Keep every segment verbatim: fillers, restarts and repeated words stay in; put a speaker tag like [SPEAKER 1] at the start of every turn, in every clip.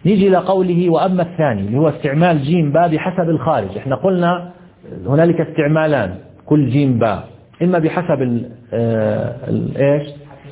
[SPEAKER 1] نيجي لقوله وأما الثاني اللي هو استعمال جيم باء بحسب الخارج. احنا قلنا هنالك استعمالان كل جيم باء، إما بحسب ال ال إيش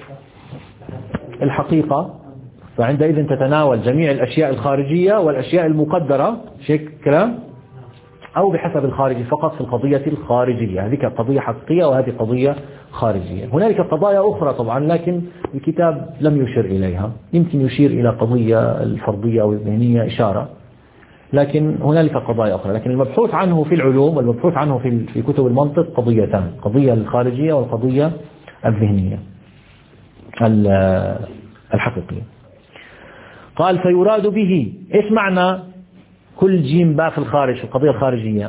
[SPEAKER 1] الحقيقة، فعندئذ تتناول جميع الأشياء الخارجية والأشياء المقدرة شيء كلام، أو بحسب الخارجي فقط في القضية الخارجية. هذه قضية حقيقية وهذه قضية خارجية. هنالك قضايا أخرى طبعا لكن الكتاب لم يشير إليها، يمكن يشير إلى قضية الفرضية أو الذهنية إشارة، لكن هنالك قضايا أخرى. لكن المبحوث عنه في العلوم والمبحوث عنه في في كتب المنطق قضيتان، القضية الخارجية والقضية الذهنية الحقيقية. قال فيراد به إيش معنى كل جيم باء في الخارج في القضية الخارجية؟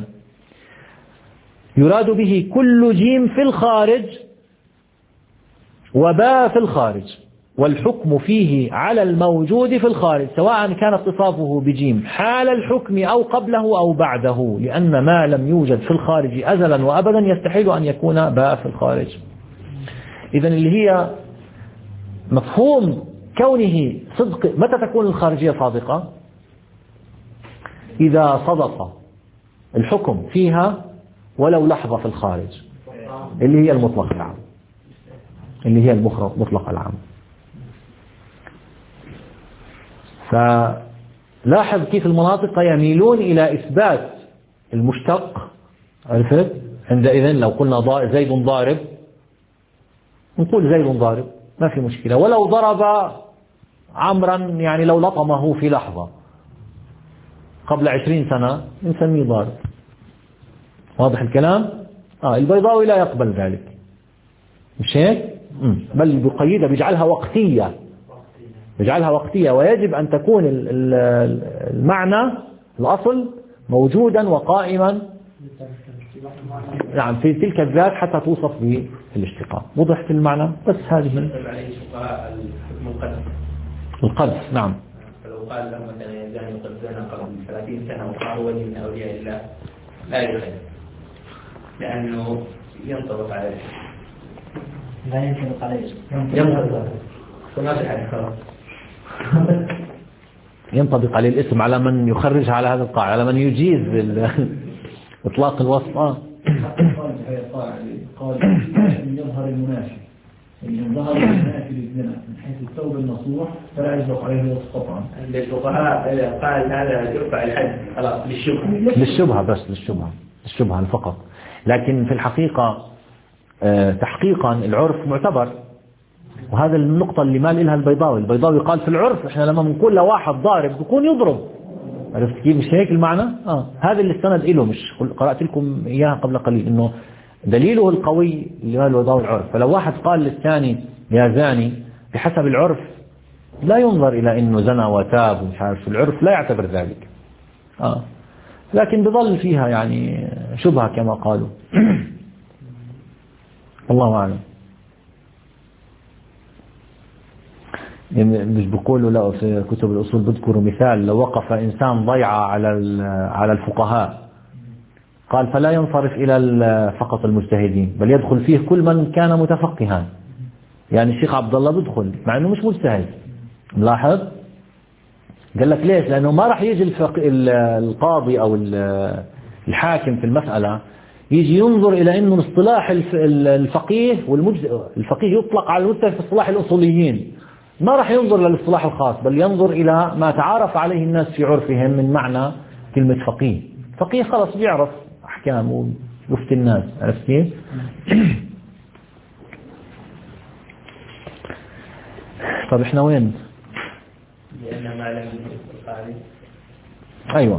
[SPEAKER 1] يراد به كل جيم في الخارج وباء في الخارج، والحكم فيه على الموجود في الخارج سواء كان اتصافه بجيم حال الحكم أو قبله أو بعده، لأن ما لم يوجد في الخارج أزلا وأبدا يستحيل أن يكون باء في الخارج. إذن اللي هي مفهوم كونه صدق. متى تكون الخارجية صادقة؟ إذا صدق الحكم فيها ولو لحظة في الخارج، اللي هي المطلق العام، اللي هي المطلق العام. فلاحظ كيف المناطق يميلون إلى إثبات المشتق. عرفت؟ عندئذ لو قلنا زيد ضارب نقول زيد ضارب ما في مشكلة، ولو ضرب عمرا يعني لو لطمه في لحظة قبل عشرين سنة نسميه ضارب. واضح الكلام؟ آه البيضاوي لا يقبل ذلك، مش هيك؟ بل بقيدها بيجعلها وقتية، بيجعلها وقتية، ويجب أن تكون المعنى الأصل موجودا وقائما نعم في تلك الذات حتى توصف بالاشتقاق. وضحت المعنى؟ بس هذه من القذف. نعم.
[SPEAKER 2] فلو قال لما كان يزاني قد زنى قبل ثلاثين سنة وصار ولي من أولياء الله لا يخير، لأنه ينطبق عليه.
[SPEAKER 3] لا ينطبق عليه.
[SPEAKER 2] ينطبق.
[SPEAKER 1] ينطبق عليه الاسم على من يخرج على هذا القاع، على من يجيز إطلاق الوصف. آه.
[SPEAKER 4] قال يظهر المنافي، إن ظهر المنافي للزنا من حيث الثوب النصوح فلا يصدق عليه الوصف قطعا.
[SPEAKER 2] عند الفقهاء قال هذا يرفع الحد خلاص للشبهة،
[SPEAKER 1] للشبهة بس للشبهة الشبهة فقط. لكن في الحقيقة تحقيقا العرف معتبر، وهذا النقطة اللي مال لها البيضاوي. البيضاوي قال في العرف احنا لما بنقول لواحد ضارب بيكون يضرب. عرفت كيف؟ مش هيك المعنى؟ اه هذا اللي استند له، مش قرأت لكم اياها قبل قليل، انه دليله القوي اللي هو البيضاوي العرف. فلو واحد قال للثاني يا زاني بحسب العرف لا ينظر الى انه زنى وتاب ومش عارف، العرف لا يعتبر ذلك. اه لكن بظل فيها يعني شبهة كما قالوا. الله أعلم. مش بقولوا لا في كتب الأصول بذكروا مثال لو وقف إنسان ضيعة على على الفقهاء قال فلا ينصرف إلى فقط المجتهدين بل يدخل فيه كل من كان متفقها. يعني الشيخ عبد الله بدخل مع أنه مش مجتهد. ملاحظ؟ قال لك ليش؟ لأنه ما راح يجي القاضي أو الحاكم في المسألة يجي ينظر إلى أنه اصطلاح الفقيه والمجتهد، الفقيه يطلق على المجتهد في اصطلاح الأصوليين، ما راح ينظر للاصطلاح الخاص بل ينظر إلى ما تعارف عليه الناس في عرفهم من معنى كلمة فقيه. فقيه خلاص بيعرف أحكام ويفتي الناس. عرفت كيف؟ طب احنا وين؟
[SPEAKER 2] لأن ما لم يتفق عليه.
[SPEAKER 1] أيوة.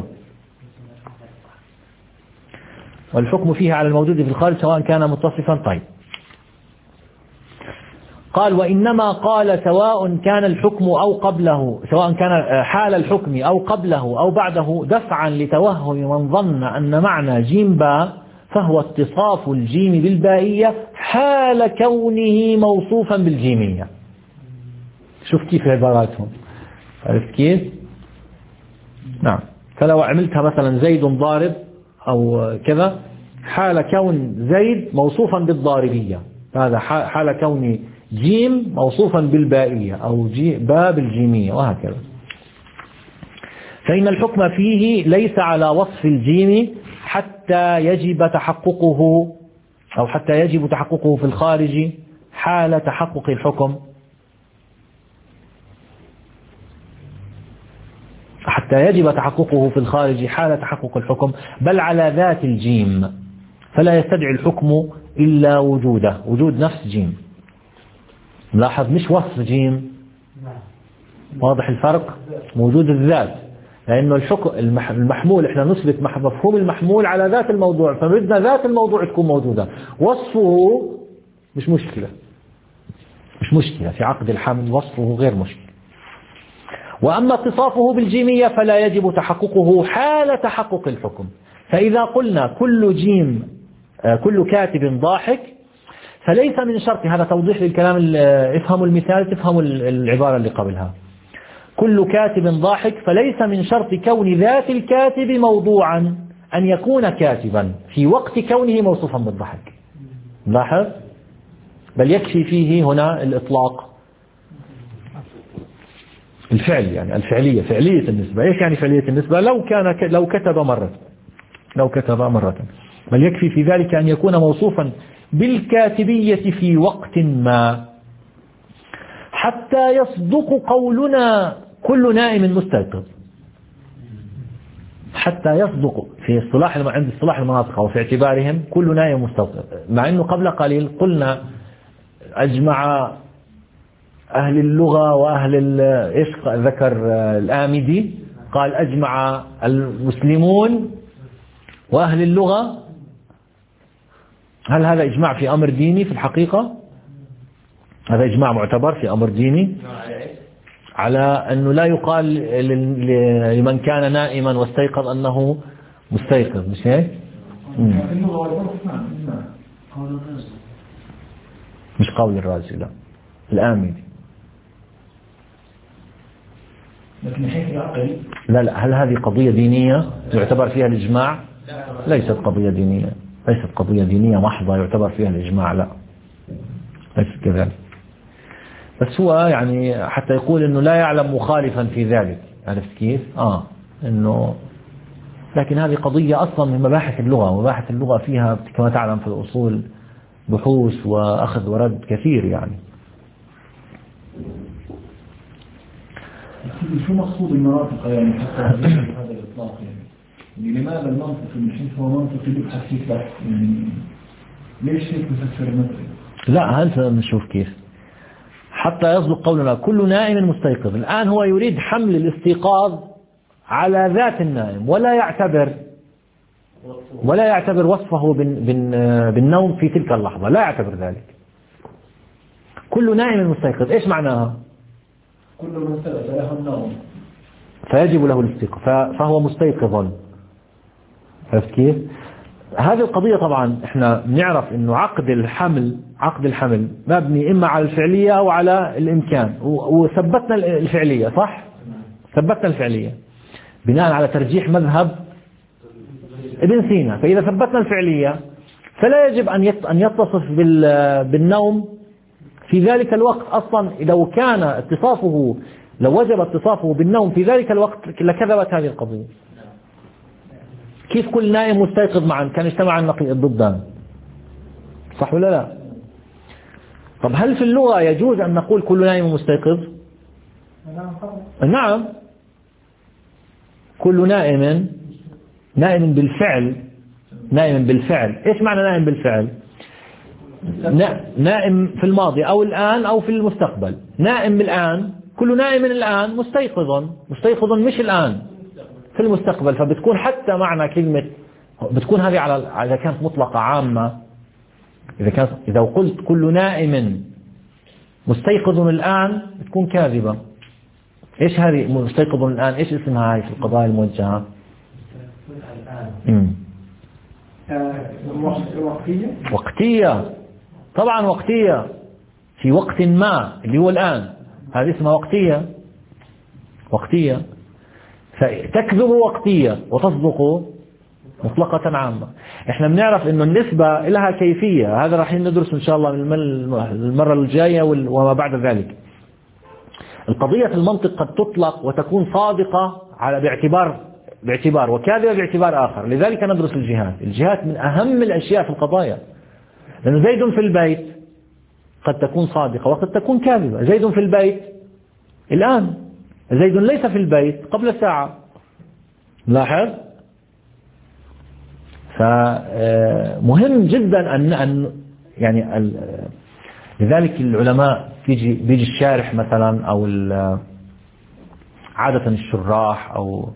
[SPEAKER 1] والحكم فيه على الموجود في الخارج سواء كان متصفا. طيب قال وإنما قال سواء كان الحكم أو قبله، سواء كان حال الحكم أو قبله أو بعده دفعا لتوهم من ظن أن معنى جيم باء فهو اتصاف الجيم بالبائية حال كونه موصوفا بالجيمية. شوف كيف عباراتهم. عرفت كيف؟ نعم. فلو عملتها مثلا زيد ضارب أو كذا حال كون زيد موصوفا بالضاربية، هذا حال كون جيم موصوفا بالبائية أو باء بالجيمية وهكذا. فإن الحكم فيه ليس على وصف الجيم حتى يجب تحققه أو حتى يجب تحققه في الخارج حال تحقق الحكم حتى يجب تحققه في الخارج حال تحقق الحكم بل على ذات الجيم، فلا يستدعي الحكم إلا وجوده، وجود نفس جيم. لاحظ مش وصف جيم، واضح الفرق؟ وجود الذات، لأنه الحكم المحمول احنا نثبت مفهوم المحمول على ذات الموضوع، فبدنا ذات الموضوع تكون موجودة، وصفه مش مشكلة مش مشكلة في عقد الحمل، وصفه غير مشكلة. وأما اتصافه بالجيمية فلا يجب تحققه حال تحقق الحكم. فإذا قلنا كل جيم كل كاتب ضاحك فليس من شرط، هذا توضيح للكلام، افهموا المثال تفهموا العبارة اللي قبلها، كل كاتب ضاحك فليس من شرط كون ذات الكاتب موضوعا أن يكون كاتبا في وقت كونه موصوفا بالضحك. لاحظ، بل يكفي فيه هنا الإطلاق الفعل، يعني الفعلية، فعلية النسبة. إيش يعني فعلية النسبة؟ لو كان لو كتب مرة لو كتب مرة بل يكفي في ذلك أن يكون موصوفا بالكاتبية في وقت ما حتى يصدق قولنا كل نائم مستيقظ. حتى يصدق في اصطلاح عند اصطلاح المناطق أو في اعتبارهم كل نائم مستيقظ، مع أنه قبل قليل قلنا أجمع أهل اللغة وأهل إيش ذكر الآمدي، قال أجمع المسلمون وأهل اللغة. هل هذا إجماع في أمر ديني في الحقيقة؟ هذا إجماع معتبر في أمر ديني على أنه لا يقال لمن كان نائما واستيقظ أنه مستيقظ، مش هيك؟ مش قول الرازي، لا الآمدي. لا لا هل هذه قضية دينية يعتبر فيها الإجماع؟ ليست قضية دينية، ليست قضية دينية محضة يعتبر فيها الإجماع، لا ليست كذلك. بس هو يعني حتى يقول إنه لا يعلم مخالفا في ذلك، عرفت كيف؟ آه إنه لكن هذه قضية أصلا من مباحث اللغة، ومباحث اللغة فيها كما تعلم في الأصول بحوث وأخذ ورد كثير يعني.
[SPEAKER 4] شو مقصود المناطق يعني حتى هذا الإطلاق يعني؟ لماذا المنطق من حيث هو منطق يبحث فيه بحث يعني؟ ليش هيك بفسر المنطق؟
[SPEAKER 1] لا هل نشوف كيف حتى يصدق قولنا كل نائم مستيقظ. الآن هو يريد حمل الاستيقاظ على ذات النائم، ولا يعتبر ولا يعتبر وصفه بالنوم في تلك اللحظة، لا يعتبر ذلك. كل نائم مستيقظ إيش معناها؟
[SPEAKER 4] كل من ثبت له النوم
[SPEAKER 1] فيجب له الاستيقاظ فهو مستيقظ. عرفت كيف؟ هذه القضية طبعا احنا نعرف انه عقد الحمل عقد الحمل مبني اما على الفعلية او على الامكان، وثبتنا الفعلية صح؟ ثبتنا الفعلية بناء على ترجيح مذهب ابن سينا. فإذا ثبتنا الفعلية فلا يجب أن يتصف بالنوم في ذلك الوقت. أصلا لو كان اتصافه لو وجب اتصافه بالنوم في ذلك الوقت لكذبت هذه القضية. كيف كل نائم مستيقظ معا؟ كان اجتمع الضدان، صح ولا لا؟ طب هل في اللغة يجوز أن نقول كل نائم مستيقظ؟ نعم، كل نائم نائم بالفعل نائم بالفعل. إيش معنى نائم بالفعل؟ نائم في الماضي أو الآن أو في المستقبل. نائم الآن، كل نائم الآن مستيقظ مستيقظ مش الآن، في المستقبل. فبتكون حتى معنى كلمة بتكون هذه على إذا كانت مطلقة عامة. إذا كانت إذا قلت كل نائم مستيقظ الآن بتكون كاذبة. إيش هذه مستيقظ الآن؟ إيش اسمها هاي في القضايا الموجهة؟ امم
[SPEAKER 3] وقتية
[SPEAKER 1] وقتية طبعا، وقتية في وقت ما اللي هو الآن، هذه اسمها وقتية وقتية فتكذب وقتية وتصدق مطلقة عامة. احنا بنعرف انه النسبة لها كيفية، هذا راح ندرس ان شاء الله المرة الجاية وما بعد ذلك. القضية في المنطق قد تطلق وتكون صادقة على باعتبار باعتبار وكاذبة باعتبار آخر. لذلك ندرس الجهات. الجهات من أهم الأشياء في القضايا، لأن زيد في البيت قد تكون صادقة وقد تكون كاذبة. زيد في البيت الآن، زيد ليس في البيت قبل ساعة. لاحظ. فمهم جدا أن أن يعني لذلك العلماء بيجي بيجي الشارح مثلا أو عادة الشراح أو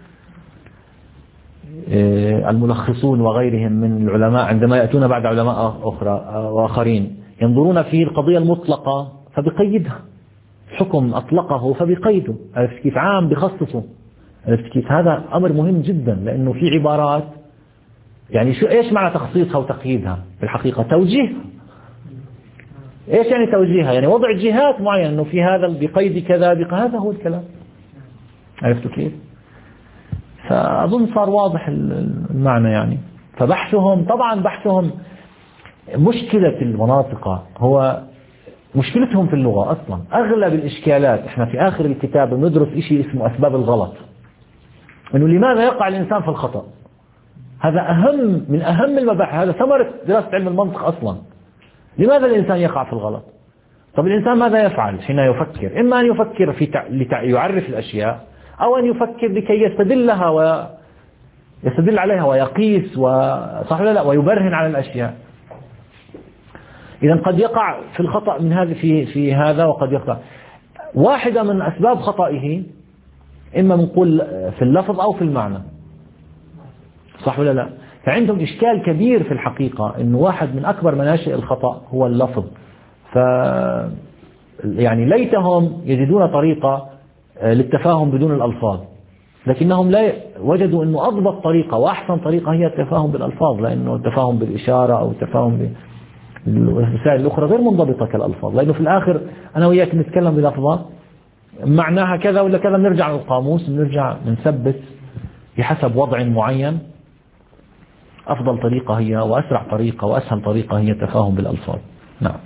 [SPEAKER 1] الملخصون وغيرهم من العلماء عندما يأتون بعد علماء أخرى وآخرين ينظرون في القضية المطلقة فبقيدها، حكم أطلقه فبقيده، عرفت كيف؟ عام بخصصه، عرفت كيف؟ هذا أمر مهم جدا، لأنه في عبارات يعني شو إيش معنى تخصيصها وتقييدها في الحقيقة؟ توجيه. إيش يعني توجيهها؟ يعني وضع جهات معينة أنه في هذا بقيد كذا بقى، هذا هو الكلام. عرفتوا كيف؟ فأظن صار واضح المعنى يعني. فبحثهم طبعا بحثهم مشكلة المناطق هو مشكلتهم في اللغة أصلا. أغلب الإشكالات إحنا في آخر الكتاب ندرس إشي اسمه أسباب الغلط، إنه لماذا يقع الإنسان في الخطأ. هذا أهم من أهم المباحث، هذا ثمرة دراسة علم المنطق أصلا. لماذا الإنسان يقع في الغلط؟ طب الإنسان ماذا يفعل حين يفكر؟ إما أن يفكر في تع... لتع... يعرف الأشياء، أو أن يفكر لكي يستدلها ويستدل عليها ويقيس وصح ولا لا ويبرهن على الأشياء. إذا قد يقع في الخطأ من هذا في في هذا، وقد يقع واحدة من أسباب خطئه إما نقول في اللفظ أو في المعنى، صح ولا لا؟ فعندهم إشكال كبير في الحقيقة، إنه واحد من أكبر مناشئ الخطأ هو اللفظ. ف يعني ليتهم يجدون طريقة للتفاهم بدون الألفاظ، لكنهم لا وجدوا إنه أضبط طريقة وأحسن طريقة هي التفاهم بالألفاظ، لأنه التفاهم بالإشارة أو التفاهم بالوسائل الأخرى غير منضبطة كالألفاظ. لأنه في الآخر أنا وياك نتكلم بلفظة معناها كذا ولا كذا، بنرجع للقاموس، بنرجع بنثبت بحسب وضع معين أفضل طريقة هي وأسرع طريقة وأسهل طريقة هي التفاهم بالألفاظ. نعم.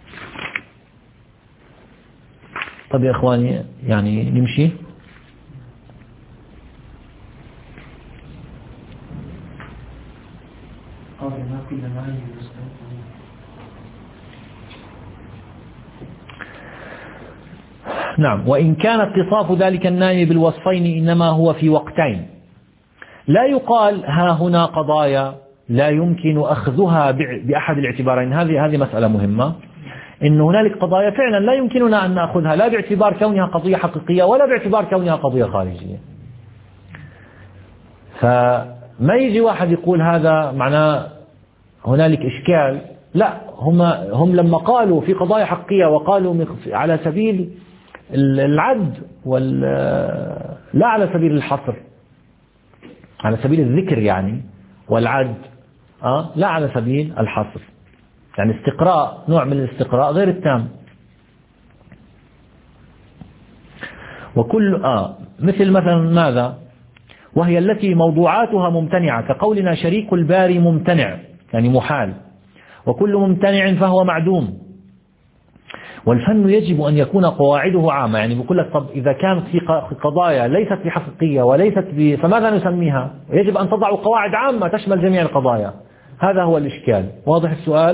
[SPEAKER 1] طب يا إخواني يعني نمشي. نعم. وإن كان اتصاف ذلك النائب بالوصفين إنما هو في وقتين، لا يقال ها هنا قضايا لا يمكن أخذها بأحد الاعتبارين. هذه هذه مسألة مهمة، إن هنالك قضايا فعلا لا يمكننا أن نأخذها لا باعتبار كونها قضية حقيقية ولا باعتبار كونها قضية خارجية. فما يجي واحد يقول هذا معناه هنالك إشكال، لا، هم هم لما قالوا في قضايا حقيقية وقالوا على سبيل العد وال لا على سبيل الحصر، على سبيل الذكر يعني والعد، أه لا على سبيل الحصر، يعني استقراء، نوع من الاستقراء غير التام. وكل آه مثل مثلا ماذا؟ وهي التي موضوعاتها ممتنعة، كقولنا شريك الباري ممتنع يعني محال، وكل ممتنع فهو معدوم. والفن يجب أن يكون قواعده عامة، يعني بقول لك طب إذا كانت في قضايا ليست بحقيقية وليست ب... فماذا نسميها؟ يجب أن تضع قواعد عامة تشمل جميع القضايا. هذا هو الإشكال. واضح السؤال؟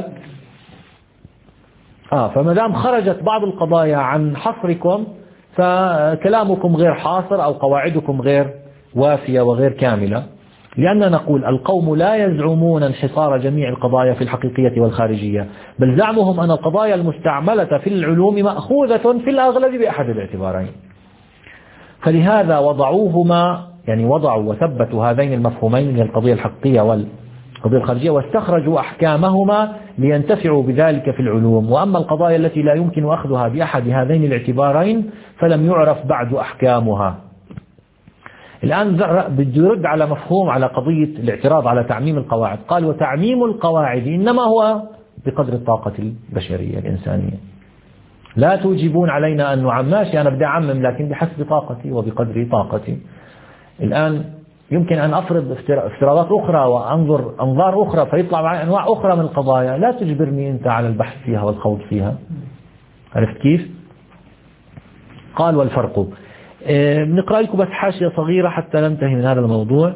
[SPEAKER 1] آه فما دام خرجت بعض القضايا عن حصركم فكلامكم غير حاصر أو قواعدكم غير وافية وغير كاملة، لأننا نقول القوم لا يزعمون انحصار جميع القضايا في الحقيقية والخارجية، بل زعمهم أن القضايا المستعملة في العلوم مأخوذة في الأغلب بأحد الاعتبارين. فلهذا وضعوهما، يعني وضعوا وثبتوا هذين المفهومين من القضية الحقيقية والقضية الخارجية، واستخرجوا أحكامهما لينتفعوا بذلك في العلوم. وأما القضايا التي لا يمكن أخذها بأحد هذين الاعتبارين فلم يعرف بعد أحكامها. الآن بده يرد على مفهوم على قضية الاعتراض على تعميم القواعد. قال وتعميم القواعد إنما هو بقدر الطاقة البشرية الإنسانية، لا توجبون علينا أن نعمم. ماشي أنا بدي أعمم لكن بحسب طاقتي وبقدر طاقتي. الآن يمكن أن أفرض افتراضات أخرى وأنظر أنظار أخرى فيطلع معي أنواع أخرى من القضايا، لا تجبرني أنت على البحث فيها والخوض فيها. عرفت كيف؟ قال والفرق بنقرأ لكم بس حاشية صغيرة حتى ننتهي من هذا الموضوع.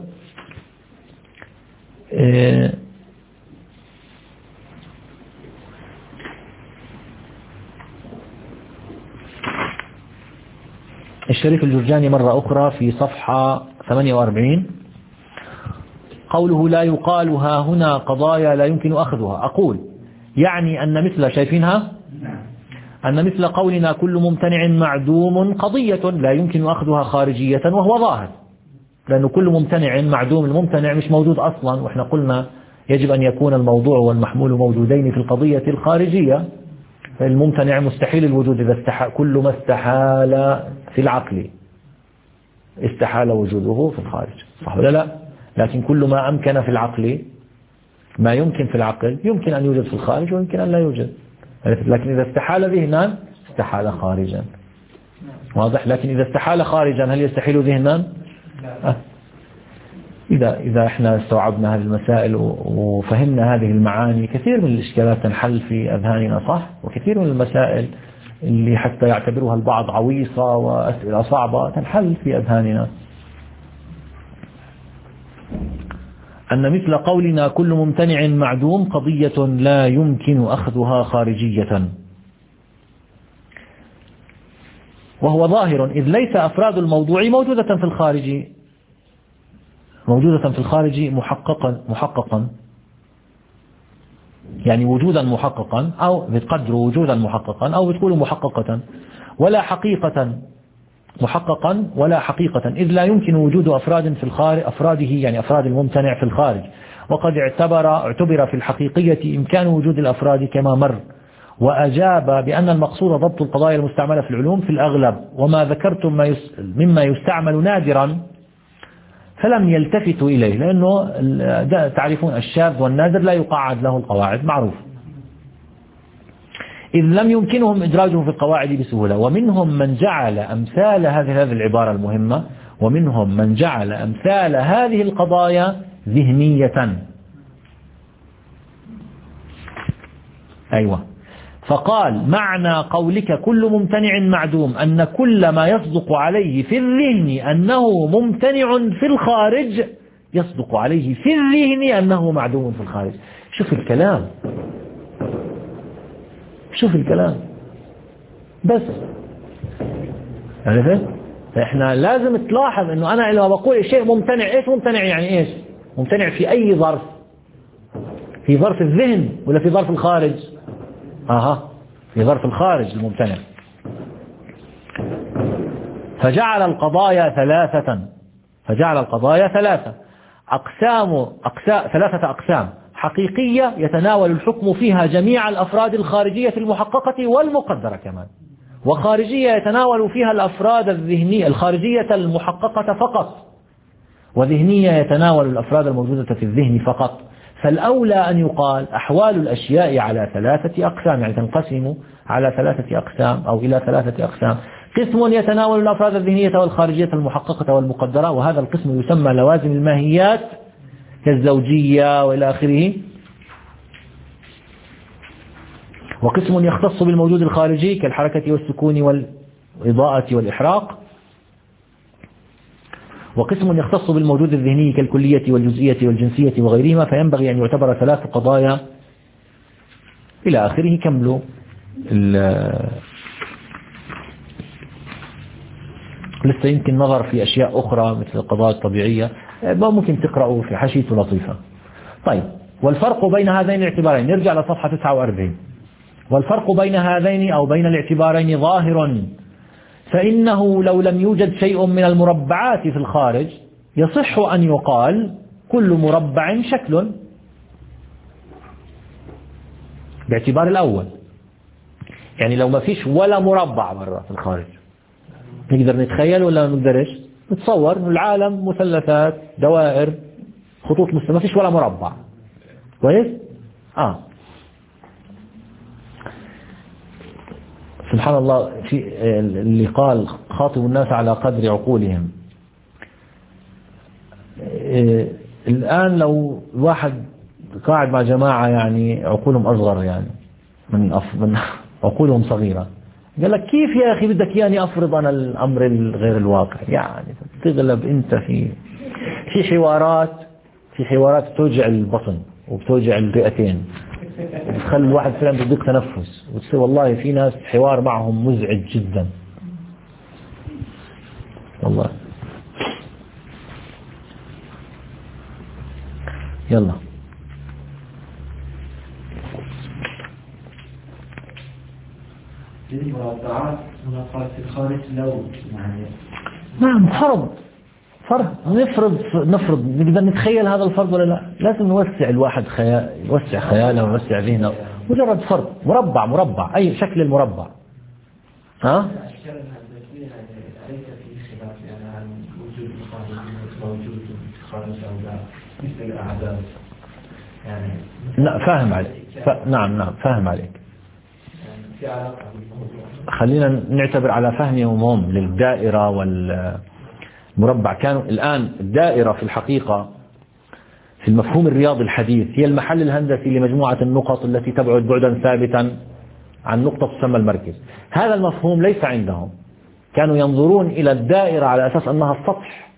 [SPEAKER 1] الشريف الجرجاني مرة أخرى في صفحة ثمانية وأربعين قوله لا يقال ها هنا قضايا لا يمكن أخذها. أقول يعني أن مثل شايفينها أن مثل قولنا كل ممتنع معدوم قضية لا يمكن أخذها خارجية وهو ظاهر، لأنه كل ممتنع معدوم، الممتنع مش موجود أصلا، وإحنا قلنا يجب أن يكون الموضوع والمحمول موجودين في القضية الخارجية، فالممتنع مستحيل الوجود إذا استحال، كل ما استحال في العقل استحال وجوده في الخارج، صح ولا لا؟ لكن كل ما أمكن في العقل، ما يمكن في العقل يمكن أن يوجد في الخارج ويمكن أن لا يوجد، لكن إذا استحال ذهنا استحال خارجا، واضح؟ لكن إذا استحال خارجا هل يستحيل ذهنا؟ أه. إذا إذا احنا استوعبنا هذه المسائل وفهمنا هذه المعاني كثير من الإشكالات تنحل في أذهاننا، صح؟ وكثير من المسائل اللي حتى يعتبرها البعض عويصة وأسئلة صعبة تنحل في أذهاننا. أن مثل قولنا كل ممتنع معدوم قضية لا يمكن أخذها خارجية وهو ظاهر إذ ليس أفراد الموضوع موجودة في الخارج موجودة في الخارج محققا محققا يعني وجودا محققا، أو بتقدر وجودا محققا أو بتقول محققة، ولا حقيقة محققا ولا حقيقة إذ لا يمكن وجود أفراد في الخارج أفراده يعني أفراد الممتنع في الخارج، وقد اعتبر اعتبر في الحقيقية إمكان وجود الأفراد كما مر، وأجاب بأن المقصود ضبط القضايا المستعملة في العلوم في الأغلب، وما ذكرتم ما يس مما يستعمل نادرا فلم يلتفتوا إليه، لأنه تعرفون الشاذ والنادر لا يقعد له القواعد، معروف، إذ لم يمكنهم إدراجه في القواعد بسهولة. ومنهم من جعل أمثال هذه هذه العبارة المهمة ومنهم من جعل أمثال هذه القضايا ذهنية. أيوة، فقال معنى قولك كل ممتنع معدوم أن كل ما يصدق عليه في الذهن أنه ممتنع في الخارج يصدق عليه في الذهن أنه معدوم في الخارج. شوف الكلام، شوف الكلام بس، عرفت؟ احنا لازم تلاحظ انه انا لما بقول شيء ممتنع، ايش ممتنع يعني ايش؟ ممتنع في اي ظرف؟ في ظرف الذهن ولا في ظرف الخارج؟ اها في ظرف الخارج الممتنع. فجعل القضايا ثلاثة فجعل القضايا ثلاثة أقسام أقسام ثلاثة أقسام حقيقية يتناول الحكم فيها جميع الأفراد الخارجية المحققة والمقدرة كمان، وخارجية يتناول فيها الأفراد الذهنية الخارجية المحققة فقط، وذهنية يتناول الأفراد الموجودة في الذهن فقط. فالأولى أن يقال أحوال الأشياء على ثلاثة أقسام، يعني تنقسم على ثلاثة أقسام أو إلى ثلاثة أقسام. قسم يتناول الأفراد الذهنية والخارجية المحققة والمقدرة، وهذا القسم يسمى لوازم الماهيات كالزوجية وإلى آخره. وقسم يختص بالموجود الخارجي كالحركة والسكون والإضاءة والإحراق. وقسم يختص بالموجود الذهني كالكلية والجزئية والجنسية وغيرهما، فينبغي أن يعتبر ثلاث قضايا إلى آخره. كملوا لسه يمكن نظر في أشياء أخرى مثل القضايا الطبيعية، ما ممكن تقرأوا في حاشية لطيفة. طيب، والفرق بين هذين الاعتبارين، نرجع لصفحة تسعة وأربعين. والفرق بين هذين أو بين الاعتبارين ظاهر، فإنه لو لم يوجد شيء من المربعات في الخارج يصح أن يقال كل مربع شكل، باعتبار الأول، يعني لو ما فيش ولا مربع مرة في الخارج نقدر نتخيل ولا ما نقدرش نتصور العالم مثلثات دوائر خطوط مستوية، ما فيش ولا مربع، كويس؟ آه سبحان الله، في اللي قال خاطب الناس على قدر عقولهم. الآن لو واحد قاعد مع جماعة يعني عقولهم أصغر، يعني من, أف... من عقولهم صغيرة، قال لك كيف يا أخي بدك يعني أفرض أنا الأمر الغير الواقع؟ يعني تغلب أنت في في حوارات في حوارات بتوجع البطن وبتوجع الرئتين وبتخلي الواحد فعلا بيضيق تنفس، وتصير والله في ناس حوار معهم مزعج جدا والله. يلا
[SPEAKER 3] المربعات مناقصة في الخارج لو يعني
[SPEAKER 1] نعم فرض فرض نفرض نفرض نقدر نتخيل هذا الفرض ولا لا؟ لازم نوسع الواحد خيال يوسع خياله ويوسع ذهنه. مجرد فرض مربع مربع أي شكل المربع. ها؟
[SPEAKER 3] الأشكال الهندسية ليس في خلاف يعني عن وجود الخارج موجود في خارج أو لا مثل الأعداد يعني.
[SPEAKER 1] لا فاهم عليك ف... نعم نعم فاهم عليك.
[SPEAKER 3] في علاقة بالموضوع.
[SPEAKER 1] خلينا نعتبر على فهمهم هم للدائرة والمربع. كانوا الآن الدائرة في الحقيقة في المفهوم الرياضي الحديث هي المحل الهندسي لمجموعة النقط التي تبعد بعدا ثابتا عن نقطة تسمى المركز. هذا المفهوم ليس عندهم. كانوا ينظرون إلى الدائرة على أساس أنها السطح.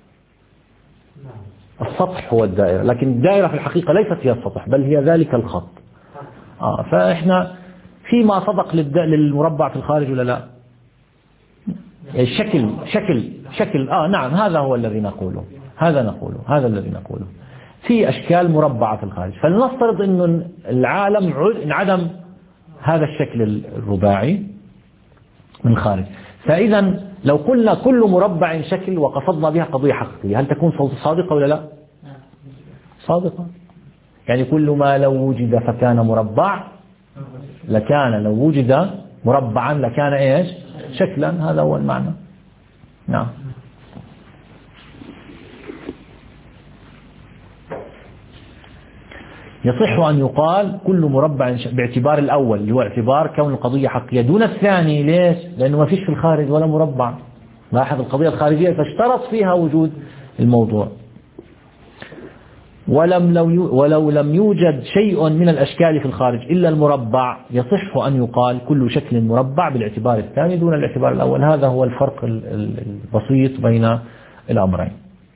[SPEAKER 1] السطح هو الدائرة، لكن الدائرة في الحقيقة ليست هي السطح بل هي ذلك الخط. آه فإحنا فيما صدق للمربع في الخارج ولا لا؟ يعني شكل شكل شكل آه نعم هذا هو الذي نقوله هذا نقوله هذا الذي نقوله في أشكال مربعة في الخارج. فلنفترض أن العالم انعدم هذا الشكل الرباعي من الخارج. فإذا لو قلنا كل مربع شكل وقصدنا بها قضية حقيقية هل تكون صادقة ولا لا؟ صادقة. يعني كل ما لو وجد فكان مربع لكان لو وجد مربعا لكان ايش؟ شكلا. هذا هو المعنى. نعم. يصح أن يقال كل مربع باعتبار الأول اللي هو اعتبار كون القضية حقيقية دون الثاني. ليش؟ لأنه ما فيش في الخارج ولا مربع. لاحظ القضية الخارجية فاشترط فيها وجود الموضوع. ولم لو ولو لم يوجد شيء من الأشكال في الخارج إلا المربع يصح أن يقال كل شكل مربع بالاعتبار الثاني دون الاعتبار الأول. هذا هو الفرق البسيط بين الأمرين.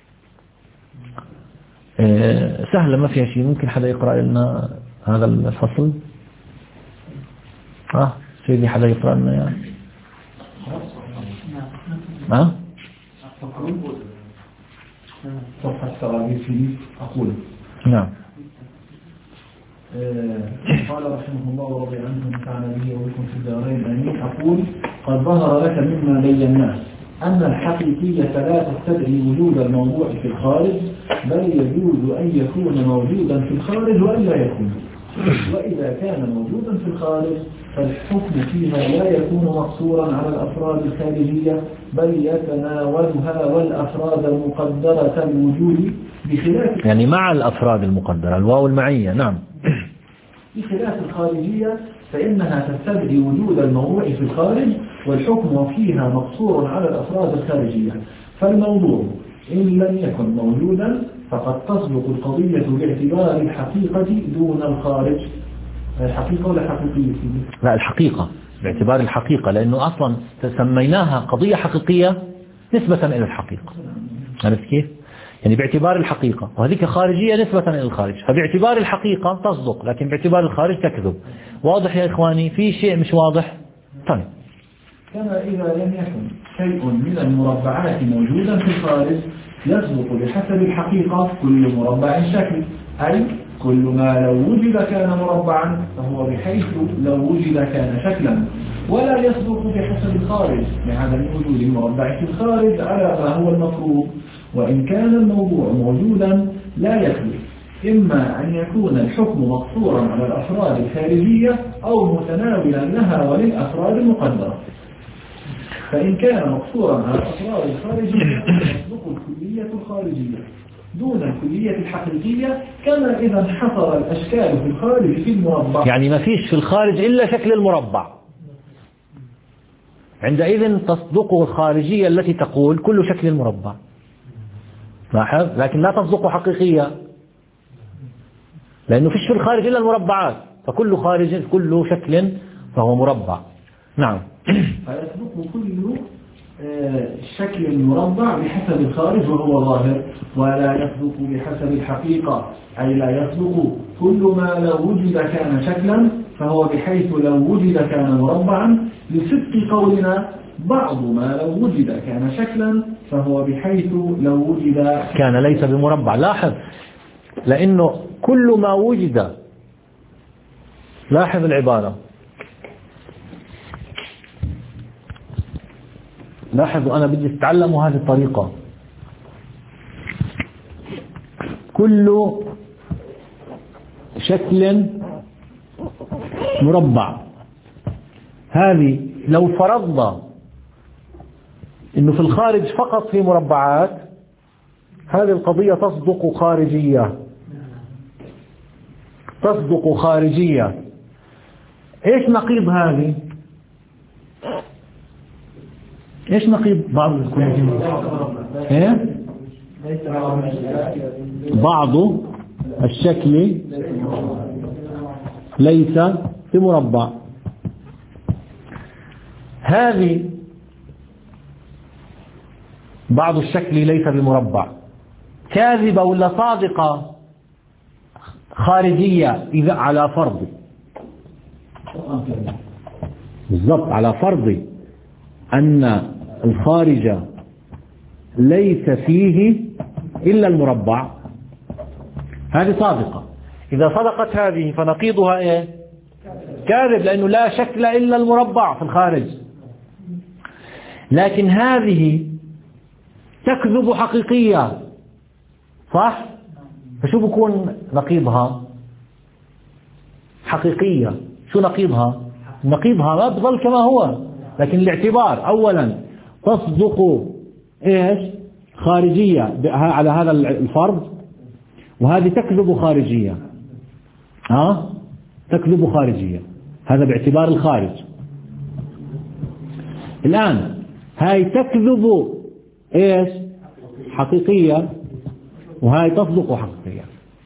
[SPEAKER 1] سهلة ما فيها شيء. ممكن حدا يقرأ لنا هذا الفصل؟ ها سيدي حدا يقرأ لنا يعني. ها
[SPEAKER 4] صفحة الثلاثين أقول
[SPEAKER 1] نعم.
[SPEAKER 4] قال رحمه الله ورضي عنه ونفعنا به وبكم في الدارين آمين. أقول قد ظهر لك مما بيناه أن الحقيقية لا تستدعي وجود الموضوع في الخارج بل يجوز أن يكون موجودا في الخارج وأن لا يكون. وإذا كان موجودا في الخارج فالحكم فيها لا يكون مقصورا على الأفراد الخارجية بل يتناولها والأفراد المقدرة الوجود بخلاف
[SPEAKER 1] يعني مع الأفراد المقدرة الواو المعية. نعم.
[SPEAKER 4] بخلاف الخارجية فإنها تستدعي وجود الموضوع في الخارج والحكم فيها مقصور على الأفراد الخارجية. فالموضوع إن لم يكن موجودا فقد تصدق القضية باعتبار الحقيقة دون الخارج. الحقيقة ولا حقيقية؟
[SPEAKER 1] لا الحقيقة باعتبار الحقيقة لأنه أصلا سميناها قضية حقيقية نسبة إلى الحقيقة. عرفت كيف؟ يعني باعتبار الحقيقة وهذيك خارجية نسبة إلى الخارج. فباعتبار الحقيقة تصدق لكن باعتبار الخارج تكذب. واضح يا إخواني؟ في شيء مش واضح؟ طيب.
[SPEAKER 4] كما إذا لم يكن شيء من المربعات موجودا في الخارج يصدق بحسب الحقيقة كل مربع شكل أي كل ما لو وجد كان مربعا فهو بحيث لو وجد كان شكلا ولا يصدق بحسب الخارج لعدم وجود المربع في الخارج على ما هو المفروض. وإن كان الموضوع موجودا لا يخلو إما أن يكون الحكم مقصورا على الأفراد الخارجية أو متناولا لها وللأفراد المقدرة. فإن كان مقصورا على الأفراد الخارجية تصدق الكلية الخارجية دون الكلية الحقيقية كما إذا انحصر الأشكال في الخارج في المربع.
[SPEAKER 1] يعني ما فيش في الخارج إلا شكل المربع. عندئذ تصدق الخارجية التي تقول كل شكل مربع. لاحظ لكن لا تصدق حقيقية لأنه فيش في الخارج إلا المربعات فكل خارج كل شكل فهو مربع. نعم.
[SPEAKER 4] فيسبق كل شكل مربع بحسب الخارج وهو ظاهر، ولا يسبق بحسب الحقيقة، أي لا يسبق كل ما لو وجد كان شكلا فهو بحيث لو وجد كان مربعا، لصدق قولنا بعض ما لو وجد كان شكلا فهو بحيث لو وجد
[SPEAKER 1] كان ليس بمربع. لاحظ، لأنه كل ما وجد، لاحظ العبارة، لاحظوا أنا بدي أتعلموا هذه الطريقة. كل شكل مربع، هذه لو فرضنا إنه في الخارج فقط في مربعات، هذه القضية تصدق خارجية، تصدق خارجية. إيش نقيض هذه؟ إيش نقيض بعض الكل؟ إيه؟ بعض الشكل ليس بمربع. هذه بعض الشكل ليس بمربع كاذبة ولا صادقة؟ خارجية إذا على فرض، بالضبط على فرض أن الخارج ليس فيه إلا المربع، هذه صادقة. إذا صدقت هذه فنقيضها إيه؟ كاذب، لأنه لا شكل إلا المربع في الخارج. لكن هذه تكذب حقيقية، صح؟ فشو بكون نقيضها؟ حقيقية. شو نقيضها؟ نقيضها ما بظل كما هو، لكن الاعتبار أولا تصدق إيش؟ خارجية على هذا الفرض، وهذه تكذب خارجية. ها؟ تكذب خارجية، هذا باعتبار الخارج. الآن هاي تكذب إيش؟ حقيقية، وهاي تصدق حقيقية.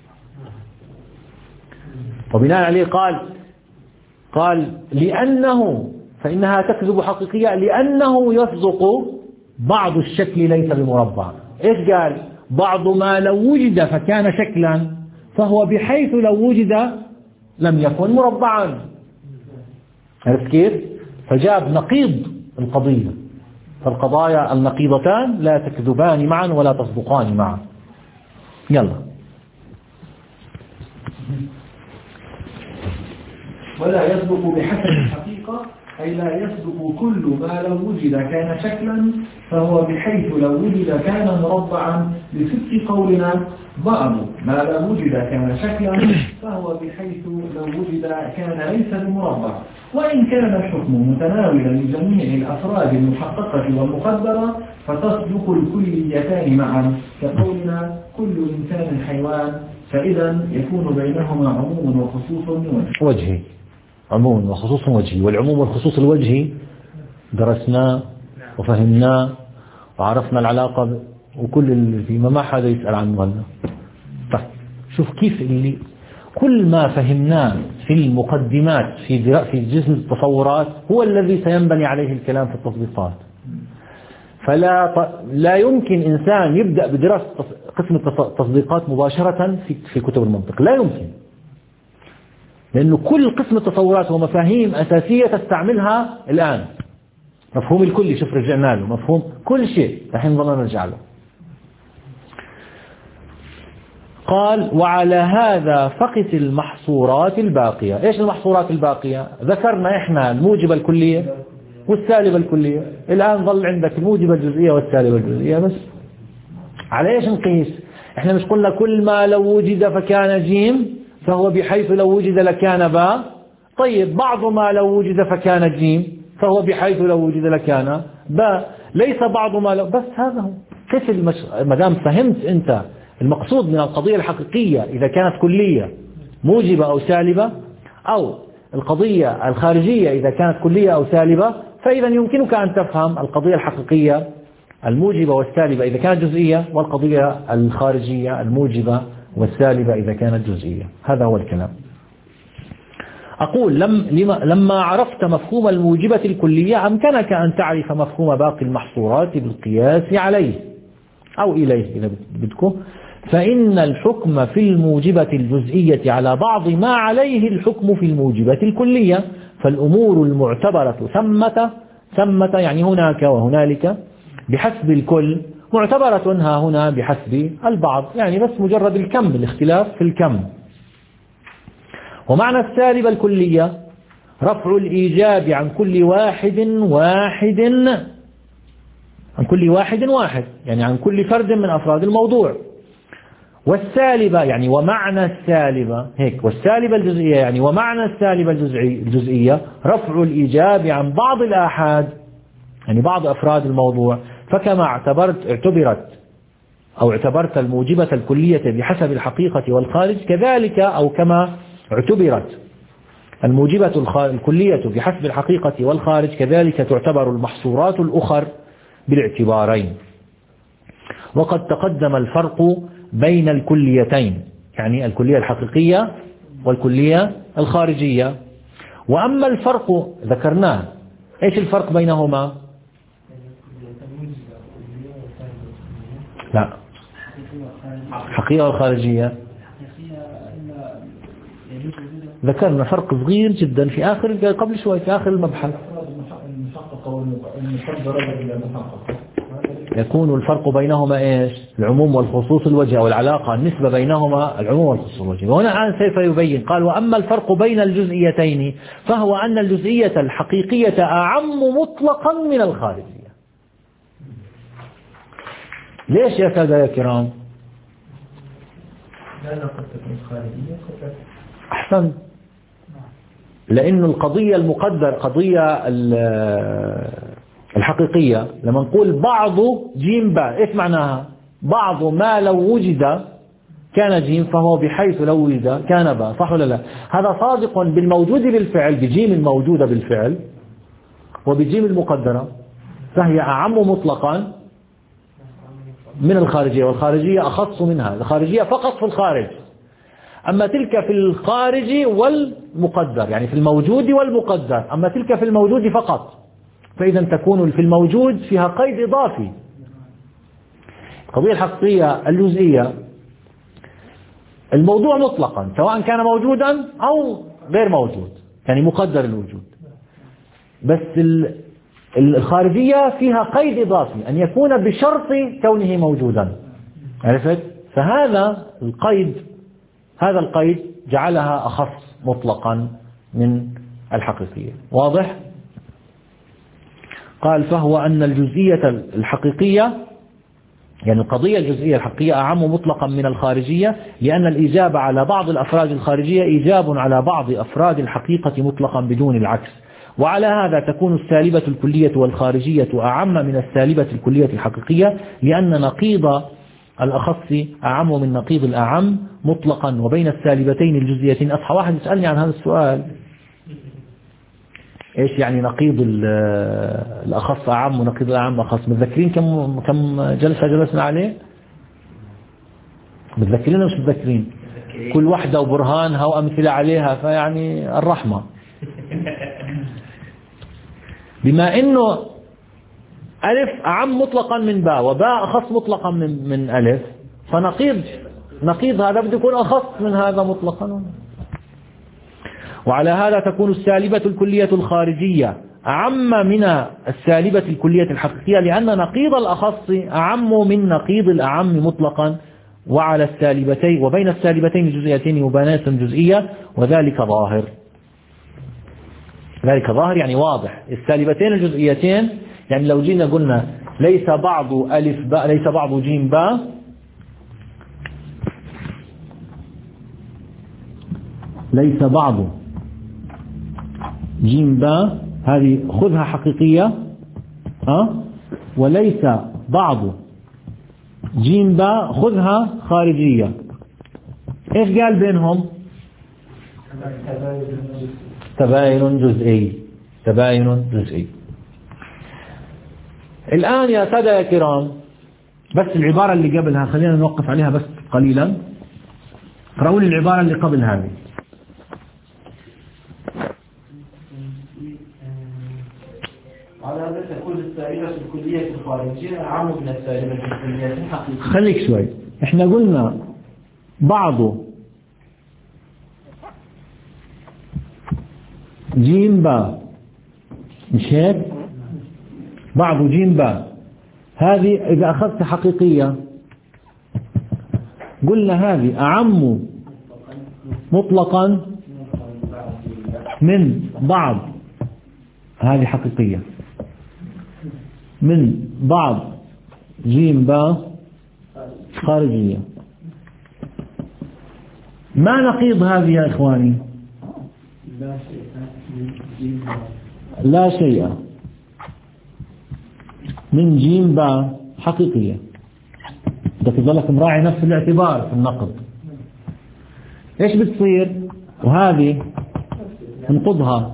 [SPEAKER 1] وبناء عليه قال قال لأنه فإنها تكذب حقيقية لأنه يصدق بعض الشكل ليس بمربع. إيش قال؟ بعض ما لو وجد فكان شكلا فهو بحيث لو وجد لم يكن مربعا. عرفت كيف؟ فجاب نقيض القضية. فالقضايا النقيضتان لا تكذبان معا ولا تصدقان معا. يلا.
[SPEAKER 4] ولا يسبق بحسب الحقيقة، أي لا يسبق كل ما لو وجد كان شكلا فهو بحيث لو وجد كان مربعا، لصدق قولنا بعض ما لو وجد كان شكلا فهو بحيث لو وجد كان ليس بمربع. وإن كان الحكم متناولا لجميع الأفراد المحققة والمقدرة فتصدق الكليتان معا، كقولنا كل إنسان حيوان، فإذا يكون بينهما عموم وخصوص
[SPEAKER 1] وجهي. عموم وخصوص وجهي، والعموم والخصوص الوجهي درسناه وفهمناه وعرفنا العلاقة وكل اللي فيه، ما حدا يسأل عنه هلا. طيب شوف كيف اللي كل ما فهمناه في المقدمات في في جسم التصورات هو الذي سينبني عليه الكلام في التطبيقات. فلا لا يمكن إنسان يبدأ بدراسة قسم التطبيقات مباشرة في في كتب المنطق، لا يمكن، لأنه كل قسم التصورات ومفاهيم أساسية تستعملها الآن. مفهوم الكلي شوف رجعنا له، مفهوم كل شيء الحين ضلنا نرجع له. قال وعلى هذا فقس المحصورات الباقية. إيش المحصورات الباقية؟ ذكرنا إحنا الموجبة الكلية والسالبة الكلية، الآن ظل عندك الموجبة الجزئية والسالبة الجزئية بس. على إيش نقيس؟ إحنا مش قلنا كل ما لو وجد فكان جيم فهو بحيث لو وجد لكان باء؟ طيب بعض ما لو وجد فكان جيم فهو بحيث لو وجد لكان باء، ليس بعض ما لو، بس هذا هو. كيف المش... ما دام فهمت أنت المقصود من القضية الحقيقية إذا كانت كلية موجبة أو سالبة، أو القضية الخارجية إذا كانت كلية أو سالبة، فإذا يمكنك أن تفهم القضية الحقيقية الموجبة والسالبة إذا كانت جزئية، والقضية الخارجية الموجبة والسالبة إذا كانت جزئية. هذا هو الكلام. أقول لم لما عرفت مفهوم الموجبة الكلية أمكنك أن تعرف مفهوم باقي المحصورات بالقياس عليه أو إليه إذا بدكم. فإن الحكم في الموجبة الجزئية على بعض ما عليه الحكم في الموجبة الكلية، فالأمور المعتبرة ثمة ثمة يعني هناك وهنالك بحسب الكل، معتبرة ها هنا بحسب البعض، يعني بس مجرد الكم، الاختلاف في الكم. ومعنى السالبة الكلية رفع الإيجاب عن كل واحد واحد عن كل واحد واحد يعني عن كل فرد من أفراد الموضوع. والسالبة يعني ومعنى السالبة هيك، والسالبة الجزئية يعني ومعنى السالبة الجزئية رفع الإيجاب عن بعض الآحاد يعني بعض أفراد الموضوع. فكما اعتبرت اعتبرت أو اعتبرت الموجبة الكلية بحسب الحقيقة والخارج، كذلك أو كما اعتبرت الموجبة الكلية بحسب الحقيقة والخارج، كذلك تعتبر المحصورات الأخر بالاعتبارين. وقد تقدم الفرق بين الكليتين، يعني الكلية الحقيقية والكلية الخارجية. وأما الفرق ذكرناه، إيش الفرق بينهما؟ لا، حقيقة والخارجية ذكرنا فرق صغير جدا في آخر قبل شوي في آخر المبحث. يكون الفرق بينهما إيش؟ العموم والخصوص الوجه، أو العلاقة النسبة بينهما العموم والخصوص الوجه. وهنا الآن سوف يبين، قال وأما الفرق بين الجزئيتين فهو أن الجزئية الحقيقية أعم مطلقا من الخارجية. ليش يا سادة يا كرام؟
[SPEAKER 3] لأنها قد تكون خارجية.
[SPEAKER 1] أحسن، لأن القضية المقدر قضية الحقيقية لما نقول بعض جيم باء، إيش معناها؟ بعض ما لو وجد كان جيم، فهو بحيث لو وجد كان باء، صح ولا لا؟ هذا صادق بالموجود بالفعل، بجيم الموجودة بالفعل وبجيم المقدرة، فهي أعم مطلقا من الخارجية، والخارجية أخص منها. الخارجية فقط في الخارج، أما تلك في الخارج والمقدر، يعني في الموجود والمقدر، أما تلك في الموجود فقط. فإذا تكون في الموجود فيها قيد إضافي. القضية الحقيقية الجزئية الموضوع مطلقا سواء كان موجودا أو غير موجود، يعني مقدر الوجود. بس الخارجية فيها قيد إضافي أن يكون بشرط كونه موجودا، عرفت؟ فهذا القيد هذا القيد جعلها أخص مطلقا من الحقيقية. واضح؟ قال فهو أن الجزئية الحقيقية يعني القضية الجزئية الحقيقية أعم مطلقا من الخارجية، لأن الإيجاب على بعض الأفراد الخارجية إيجاب على بعض أفراد الحقيقة مطلقا بدون العكس. وعلى هذا تكون السالبة الكلية والخارجية أعم من السالبة الكلية الحقيقية، لأن نقيض الأخص أعم من نقيض الأعم مطلقا. وبين السالبتين الجزئيتين أصحى واحد يسألني عن هذا السؤال، إيش يعني نقيض الأخص أعم ونقيض الأعم أخص؟ متذكرين كم كم جلسة جلسنا عليه؟ متذكرين ولا مش متذكرين؟ كل واحدة وبرهانها وأمثلة عليها، فيعني الرحمة. بما إنه ألف أعم مطلقا من باء وباء أخص مطلقا من من ألف، فنقيض نقيض هذا بده يكون أخص من هذا مطلقا. وعلى هذا تكون السالبة الكلية الخارجية أعم من السالبة الكلية الحقيقية، لأن نقيض الأخص أعم من نقيض الأعم مطلقا. وعلى السالبتين وبين السالبتين الجزئيتين مباناة جزئية، وذلك ظاهر. ذلك ظاهر يعني واضح. السالبتين الجزئيتين يعني لو جينا قلنا ليس بعض ألف باء ليس بعض جيم باء، ليس بعض جيم باء هذه خذها حقيقية، أه؟ وليس بعض جيم باء خذها خارجية. إيش قال بينهم؟ تباين جزئي. تباين جزئي. الآن يا سادة يا كرام، بس العبارة اللي قبلها خلينا نوقف عليها بس قليلا. اقرأوا لي العبارة اللي قبل هذه.
[SPEAKER 3] على هذا تكون السالبة الكلية الخارجية أعم من السالبة الكلية الحقيقية.
[SPEAKER 1] خليك شوي، احنا قلنا بعض جيم باء، مش هيك؟ بعض جيم باء هذه إذا أخذت حقيقية قلنا هذه أعم مطلقا من بعض، هذه حقيقية من بعض جيم باء خارجية. ما نقيض هذه يا إخواني؟ لا شيء من جيم باء حقيقية. بدك تظلك مراعي نفس الاعتبار في النقد. ايش بتصير؟ وهذه ننقضها.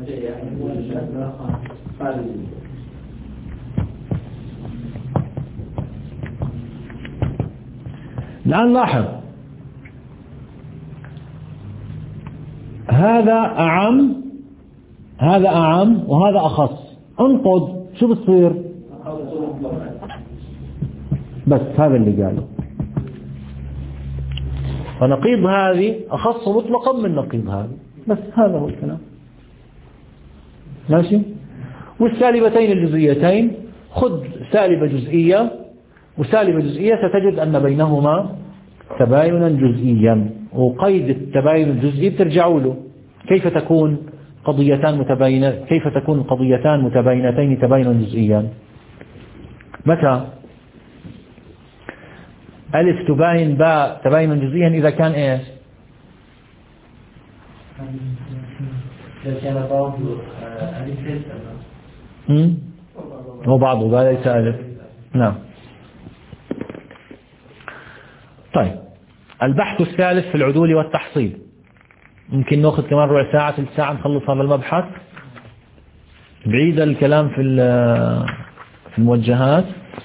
[SPEAKER 1] الآن لاحظ هذا أعم، هذا أعم وهذا أخص، انقض شو بتصير؟ بس هذا اللي قاله. فنقيض هذه أخص مطلقا من نقيض هذه، بس هذا هو الكلام. ماشي؟ والسالبتين الجزئيتين خذ سالبة جزئية وسالبة جزئية ستجد أن بينهما تباينا جزئيا، وقيد التباين الجزئي بترجعوا له. كيف تكون قضيتان متباينة، كيف تكون قضيتان متباينتين تباينا جزئيا؟ متى؟ ألف تباين باء تباينا جزئيا إذا كان إيش؟
[SPEAKER 3] إذا كان بعض ألف
[SPEAKER 1] هو بعضه باء ليس ألف. نعم. طيب البحث الثالث في العدول والتحصيل. يمكن نأخذ كمان ربع ساعة ثلث ساعة نخلص هذا المبحث. بعيد الكلام في في الموجهات.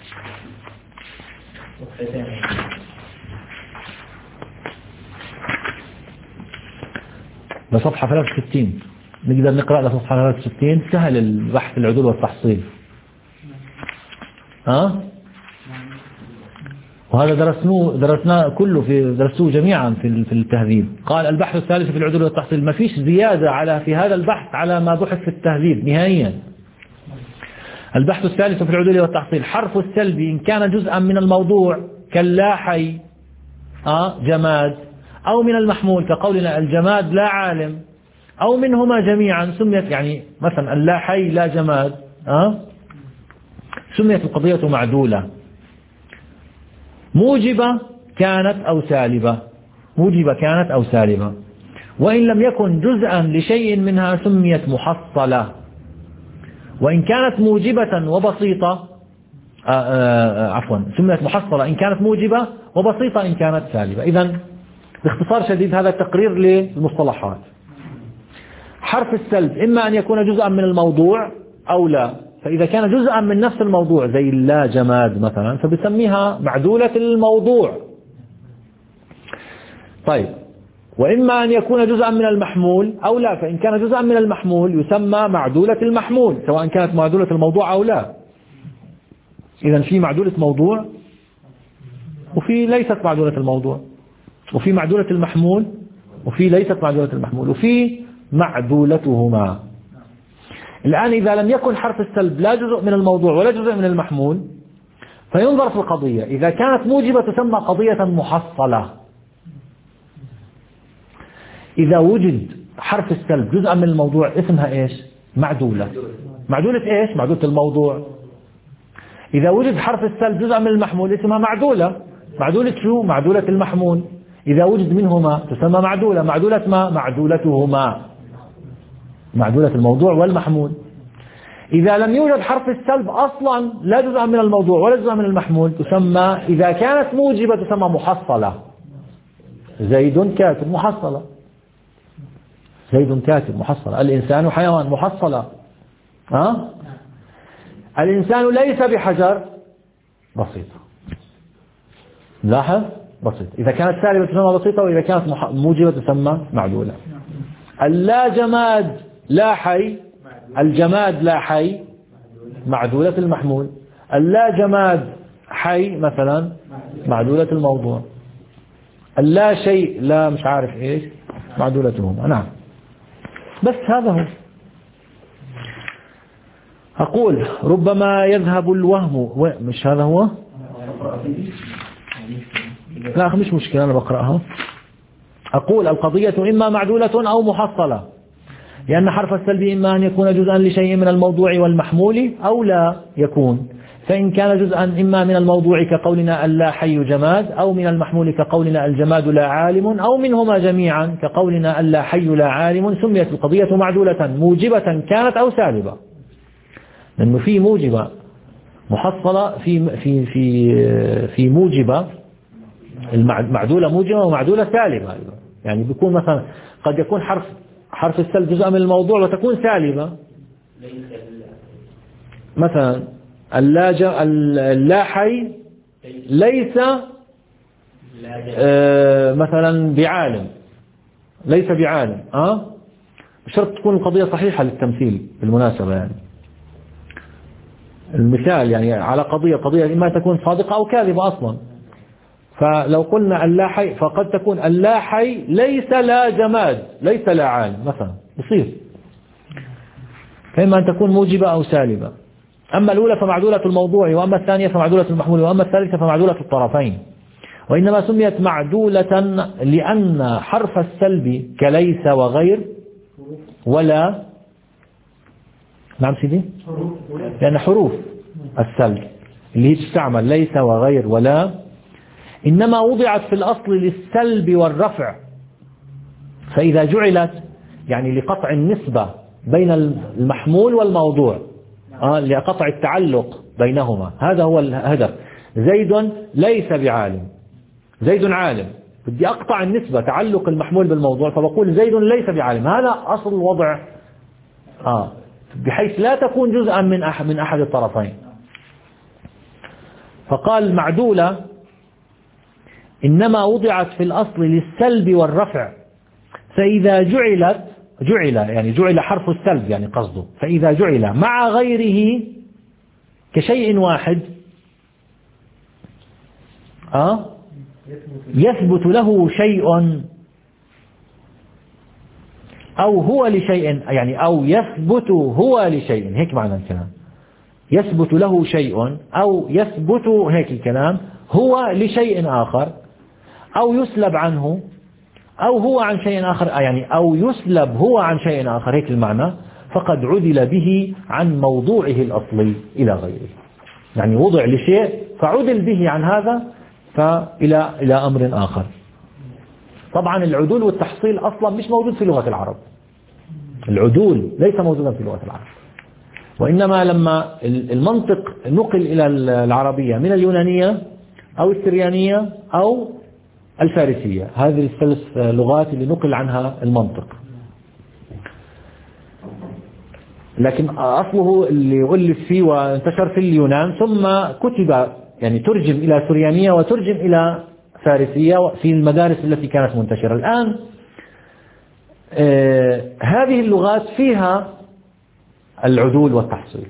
[SPEAKER 1] لصفحة ثلاثة وستين نقدر نقرأ لصفحة ثلاثة وستين. سهل البحث العدول والتحصيل. ها أه؟ وهذا درسناه درسناه كله في درسوه جميعا في في التهذيب. قال البحث الثالث في العدول والتحصيل، ما فيش زيادة على في هذا البحث على ما بحث في التهذيب نهائيا. البحث الثالث في العدول والتحصيل، حرف السلبي إن كان جزءا من الموضوع كاللا حي آه جماد، أو من المحمول كقولنا الجماد لا عالم، أو منهما جميعا سميت، يعني مثلا اللا حي لا جماد آه سميت القضية معدولة. موجبة كانت أو سالبة، موجبة كانت أو سالبة. وإن لم يكن جزءا لشيء منها سميت محصلة. وإن كانت موجبة وبسيطة آآ آآ عفوا سميت محصلة إن كانت موجبة، وبسيطة إن كانت سالبة. إذن باختصار شديد هذا التقرير للمصطلحات. حرف السلب إما أن يكون جزءا من الموضوع أو لا، فإذا كان جزءا من نفس الموضوع زي لا جماد مثلا فبسميها معدولة الموضوع. طيب وإما أن يكون جزءا من المحمول أو لا، فإن كان جزءا من المحمول يسمى معدولة المحمول سواء كانت معدولة الموضوع أو لا. إذن في معدولة موضوع وفي ليست معدولة الموضوع، وفي معدولة المحمول وفي ليست معدولة المحمول، وفي معدولتهما. الآن إذا لم يكن حرف السلب لا جزء من الموضوع ولا جزء من المحمول فينظر في القضية. إذا كانت موجبة تسمى قضية محصلة. إذا وجد حرف السلب جزءا من الموضوع اسمها إيش؟ معدولة. معدولة إيش؟ معدولة الموضوع. إذا وجد حرف السلب جزءا من المحمول اسمها معدولة. معدولة شو؟ معدولة المحمول. إذا وجد منهما تسمى معدولة. معدولة ما؟ معدولتهما، معدولة الموضوع والمحمول. إذا لم يوجد حرف السلب أصلا لا جزء من الموضوع ولا جزء من المحمول تسمى، إذا كانت موجبة تسمى محصلة. زيد كاتب محصلة، زيد كاتب محصلة. الإنسان حيوان محصلة. ها؟ الإنسان ليس بحجر بسيطة. لاحظ بسيط. إذا كانت سالبة تسمى بسيطة، وإذا كانت موجبة تسمى معدولة. اللا جماد لا حي، الجماد لا حي معدولة المحمول. اللا جماد حي مثلا معدولة الموضوع. اللا شيء لا مش عارف ايش معدولتهما. نعم بس هذا هو. أقول ربما يذهب الوهم مش هذا هو. لا مش مشكلة أنا بقرأها. أقول القضية إما معدولة أو محصلة، لأن حرف السلب إما أن يكون جزءا لشيء من الموضوع والمحمول أو لا يكون. فإن كان جزءا إما من الموضوع كقولنا اللا حي جماد، أو من المحمول كقولنا الجماد لا عالم، أو منهما جميعا كقولنا اللا حي لا عالم، سميت القضية معدولة موجبة كانت أو سالبة. لأنه في موجبة محصلة في في في في موجبة المعدولة موجبة ومعدولة سالبة. يعني بيكون مثلا قد يكون حرف حرف السلب جزء من الموضوع وتكون سالبة. مثلا اللا اللا حي ليس آه مثلا بعالم، ليس بعالم اه بشرط تكون القضية صحيحة للتمثيل بالمناسبة. يعني المثال يعني على قضية قضية إما تكون صادقة أو كاذبة أصلا. فلو قلنا اللا حي فقد تكون اللا حي ليس لا جماد ليس لا عالم مثلا يصير. فإما أن تكون موجبة أو سالبة. أما الأولى فمعدولة الموضوع، وأما الثانية فمعدولة المحمول، وأما الثالثة فمعدولة الطرفين. وإنما سميت معدولة لأن حرف السلب كليس وغير ولا. نعم سيدي. لأن حروف السلب اللي هي تستعمل ليس وغير ولا إنما وضعت في الأصل للسلب والرفع، فإذا جعلت يعني لقطع النسبة بين المحمول والموضوع آه لقطع التعلق بينهما. هذا هو الهدف. زيد ليس بعالم، زيد عالم، بدي أقطع النسبة تعلق المحمول بالموضوع فبقول زيد ليس بعالم. هذا أصل الوضع آه بحيث لا تكون جزءا من أحد من أحد الطرفين. فقال معدولة إنما وضعت في الأصل للسلب والرفع، فإذا جعلت جعل يعني جعل حرف السلب يعني قصده، فإذا جعل مع غيره كشيء واحد آه يثبت له شيء أو هو لشيء، يعني أو يثبت هو لشيء، هيك معنى الكلام. يثبت له شيء أو يثبت هيك الكلام هو لشيء آخر، أو يسلب عنه، أو هو عن شيء آخر، يعني أو يسلب هو عن شيء آخر، هيك المعنى. فقد عدل به عن موضوعه الأصلي إلى غيره. يعني وضع لشيء فعدل به عن هذا فإلى إلى أمر آخر. طبعا العدول والتحصيل أصلا مش موجود في لغة العرب. العدول ليس موجودا في لغة العرب، وإنما لما المنطق نقل إلى العربية من اليونانية أو السريانية أو الفارسية، هذه الثلاث لغات اللي نقل عنها المنطق. لكن أصله اللي ألف فيه وانتشر في اليونان، ثم كتب يعني ترجم إلى سريانية وترجم إلى فارسية في المدارس التي كانت منتشرة. الآن آه هذه اللغات فيها العدول والتحصيل.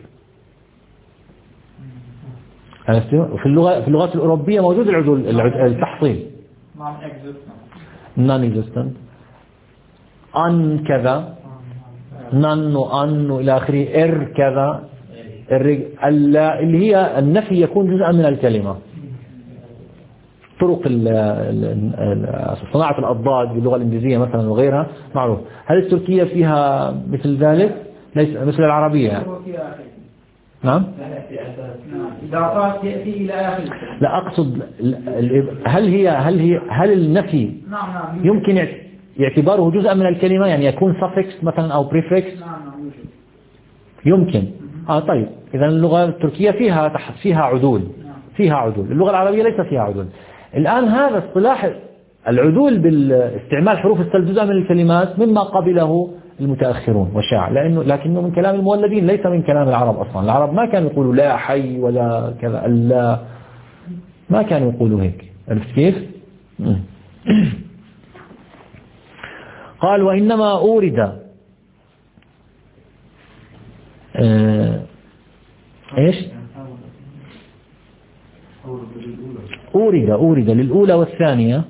[SPEAKER 1] في اللغة في اللغات الأوروبية موجود العدول التحصيل non-existent أن كذا نن وأن إلى آخره إر كذا اللي هي النفي يكون جزءا من الكلمة. طرق صناعة الأضداد باللغة الإنجليزية مثلا وغيرها معروف. هل التركية فيها مثل ذلك؟ ليس مثل العربية. نعم.
[SPEAKER 3] إضافات تأتي إلى آخر.
[SPEAKER 1] لا أقصد هل هي هل هي هل النفي يمكن اعتباره جزءا من الكلمة، يعني يكون suffix مثلا أو prefix؟ يمكن. آه طيب إذا اللغة التركية فيها فيها عدول، فيها عدول. اللغة العربية ليس فيها عدول. الآن هذا اصطلاح العدول بالاستعمال حروف السلب جزء من الكلمات مما قبله المتأخرون وشاع، لأنه لكنه من كلام المولدين ليس من كلام العرب أصلا. العرب ما كانوا يقولوا لا حي ولا كذا، لا ما كانوا يقولوا هيك. عرفت كيف؟ قال وإنما أورد إيش؟ أورد أورد للأولى والثانية،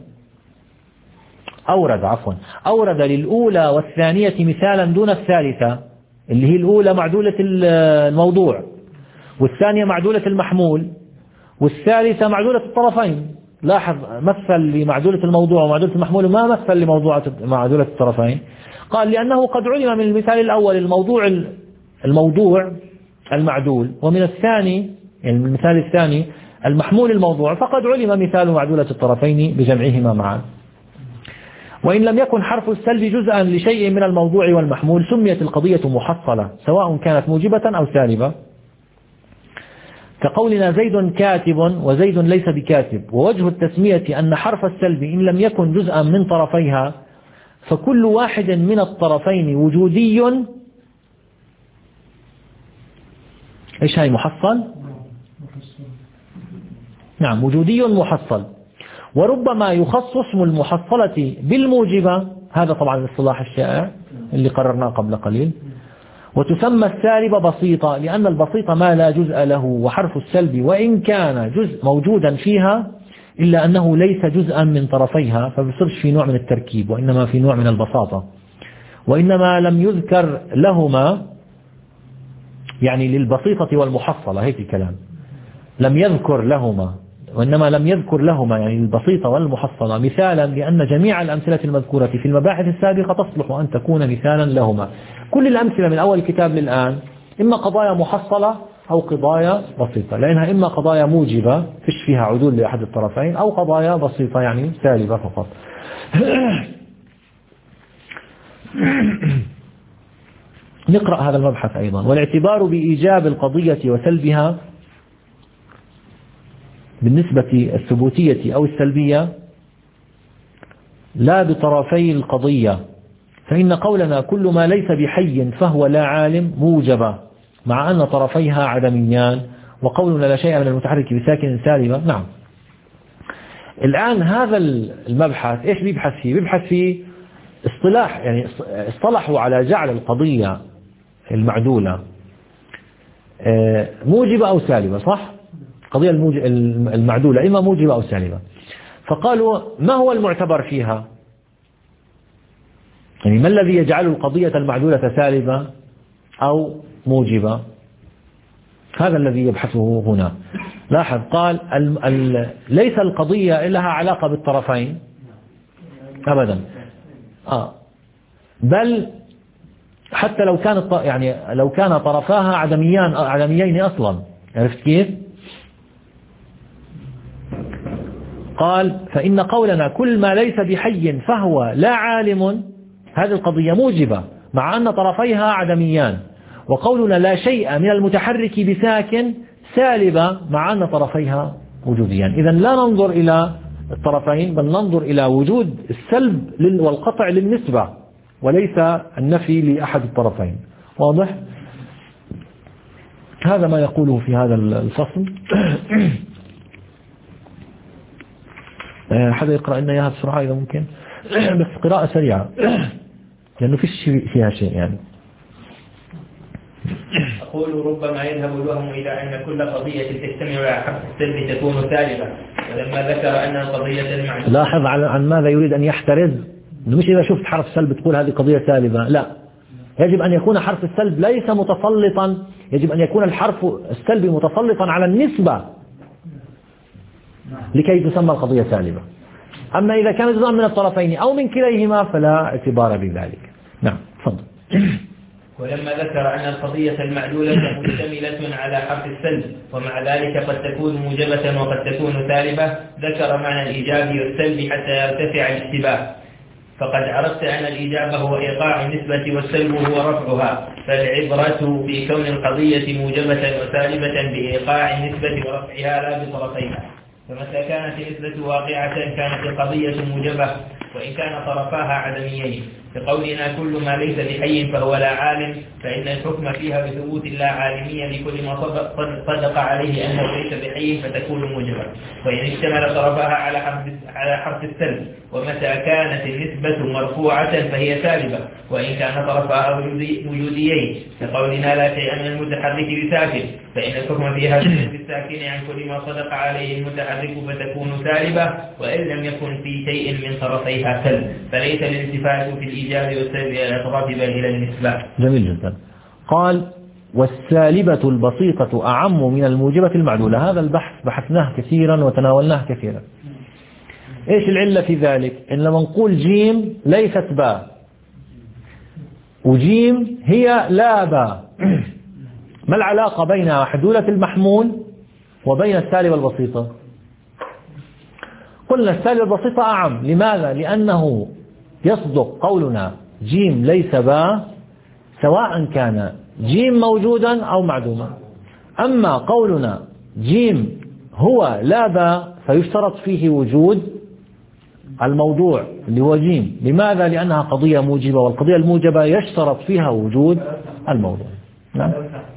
[SPEAKER 1] أورد عفوا أورد للأولى والثانية مثالا دون الثالثة، اللي هي الأولى معدولة الموضوع، والثانية معدولة المحمول، والثالثة معدولة الطرفين. لاحظ مثل لمعدولة الموضوع ومعدولة المحمول، ما مثل لموضوع معدولة الطرفين. قال لأنه قد علم من المثال الأول الموضوع الموضوع المعدول، ومن الثاني يعني من المثال الثاني المحمول الموضوع، فقد علم مثال معدولة الطرفين بجمعهما معا. وإن لم يكن حرف السلب جزءا لشيء من الموضوع والمحمول سميت القضية محصلة، سواء كانت موجبة أو سالبة، كقولنا زيد كاتب وزيد ليس بكاتب. ووجه التسمية أن حرف السلب إن لم يكن جزءا من طرفيها فكل واحد من الطرفين وجودي. إيش هاي محصل؟ نعم وجودي محصل. وربما يخص اسم المحصلة بالموجبة، هذا طبعا الاصطلاح الشائع اللي قررناه قبل قليل. وتسمى السالبة بسيطة لأن البسيطة ما لا جزء له، وحرف السلب وإن كان جزء موجودا فيها إلا أنه ليس جزءا من طرفيها، فبصيرش في نوع من التركيب، وإنما في نوع من البساطة. وإنما لم يذكر لهما، يعني للبسيطة والمحصلة، هيك الكلام، لم يذكر لهما، وإنما لم يذكر لهما يعني البسيطة والمحصلة مثالا، لأن جميع الأمثلة المذكورة في المباحث السابقة تصلح أن تكون مثالا لهما. كل الأمثلة من أول الكتاب للآن إما قضايا محصلة أو قضايا بسيطة، لأنها إما قضايا موجبة فيش فيها عدول لأحد الطرفين، أو قضايا بسيطة يعني سالبة فقط. نقرأ هذا المبحث أيضا. والاعتبار بإيجاب القضية وسلبها بالنسبة الثبوتية أو السلبية لا بطرفي القضية، فإن قولنا كل ما ليس بحي فهو لا عالم موجبة مع أن طرفيها عدميان، وقولنا لا شيء من المتحرك بساكن سالبة. نعم الآن هذا المبحث إيش بيبحث فيه؟ بيبحث فيه اصطلاح، يعني اصطلحوا على جعل القضية المعدولة موجبة أو سالبة، صح؟ قضية المعدولة إما موجبة أو سالبة. فقالوا ما هو المعتبر فيها؟ يعني ما الذي يجعل القضية المعدولة سالبة أو موجبة؟ هذا الذي يبحثه هنا. لاحظ قال ال ال ليس القضية لها علاقة بالطرفين أبدا، آه بل حتى لو كان يعني لو كان طرفاها عدميان عدميين أصلا. عرفت كيف؟ قال فإن قولنا كل ما ليس بحي فهو لا عالم، هذه القضية موجبة مع أن طرفيها عدميان، وقولنا لا شيء من المتحرك بساكن سالبة مع أن طرفيها وجوديان. إذن لا ننظر إلى الطرفين بل ننظر إلى وجود السلب والقطع للنسبة وليس النفي لأحد الطرفين. واضح؟ هذا ما يقوله في هذا الفصل. حدا يقرأ لنا إياها بسرعة إذا ممكن، بس قراءة سريعة لأنه فيش فيها شيء يعني.
[SPEAKER 2] أقول ربما يذهب الوهم إلى أن كل قضية تجتمع على حرف السلب تكون سالبة، ولما ذكر أن القضية المعنى.
[SPEAKER 1] لاحظ عن ماذا يريد أن يحترز، مش إذا شفت حرف سلب تقول هذه قضية سالبة، لا، يجب أن يكون حرف السلب ليس متسلطا، يجب أن يكون الحرف السلبي متسلطا على النسبة لكي تسمى القضية سالبة. أما إذا كان جزءا من الطرفين أو من كليهما فلا اعتبار بذلك. نعم تفضل.
[SPEAKER 2] ولما ذكر أن القضية المعدولة مشتملة على حرف السلب ومع ذلك قد تكون موجبة وقد تكون سالبة، ذكر معنى الإيجاب والسلب حتى يرتفع الاشتباه. فقد عرفت أن الإيجاب هو إيقاع النسبة والسلب هو رفعها، فالعبرة في كون القضية موجبة وسالبة بإيقاع النسبة ورفعها لا بطرفيها. فمتى كانت النسبة واقعة كانت القضية موجبة وإن كان طرفاها عدميين. بقولنا كل ما ليس بحي فهو لا عالم، فإن الحكم فيها بثبوت لا عالمية لكل ما صدق عليه أنه ليس بحي فتكون موجبة، وإن اشتمل طرفاها على على حرف السلب، ومتى كانت النسبة مرفوعة فهي سالبة، وإن كان طرفها وجوديين كقولنا لا شيء من المتحرك بساكن، فإن الحكم فيها بالساكن عن كل ما صدق عليه المتحرك فتكون سالبة، وإن لم يكن في شيء من طرفيها سلب، فليس الالتفات في الإيجاب والسلب إلى الأطراف بل إلى النسبة.
[SPEAKER 1] جميل جدا. قال والسالبة البسيطة أعم من الموجبة المعدولة. هذا البحث بحثناه كثيرا وتناولناه كثيرا. إيش العلة في ذلك؟ إن لما نقول جيم ليست باء وجيم هي لا باء، ما العلاقة بين محدولة المحمول وبين السالبة البسيطة؟ قلنا السالبة البسيطة أعم. لماذا؟ لأنه يصدق قولنا جيم ليس باء سواء كان جيم موجودا أو معدوما. أما قولنا جيم هو لا باء فيشترط فيه وجود الموضوع اللي هو جيم. لماذا؟ لأنها قضية موجبة، والقضية الموجبة يشترط فيها وجود الموضوع. نعم.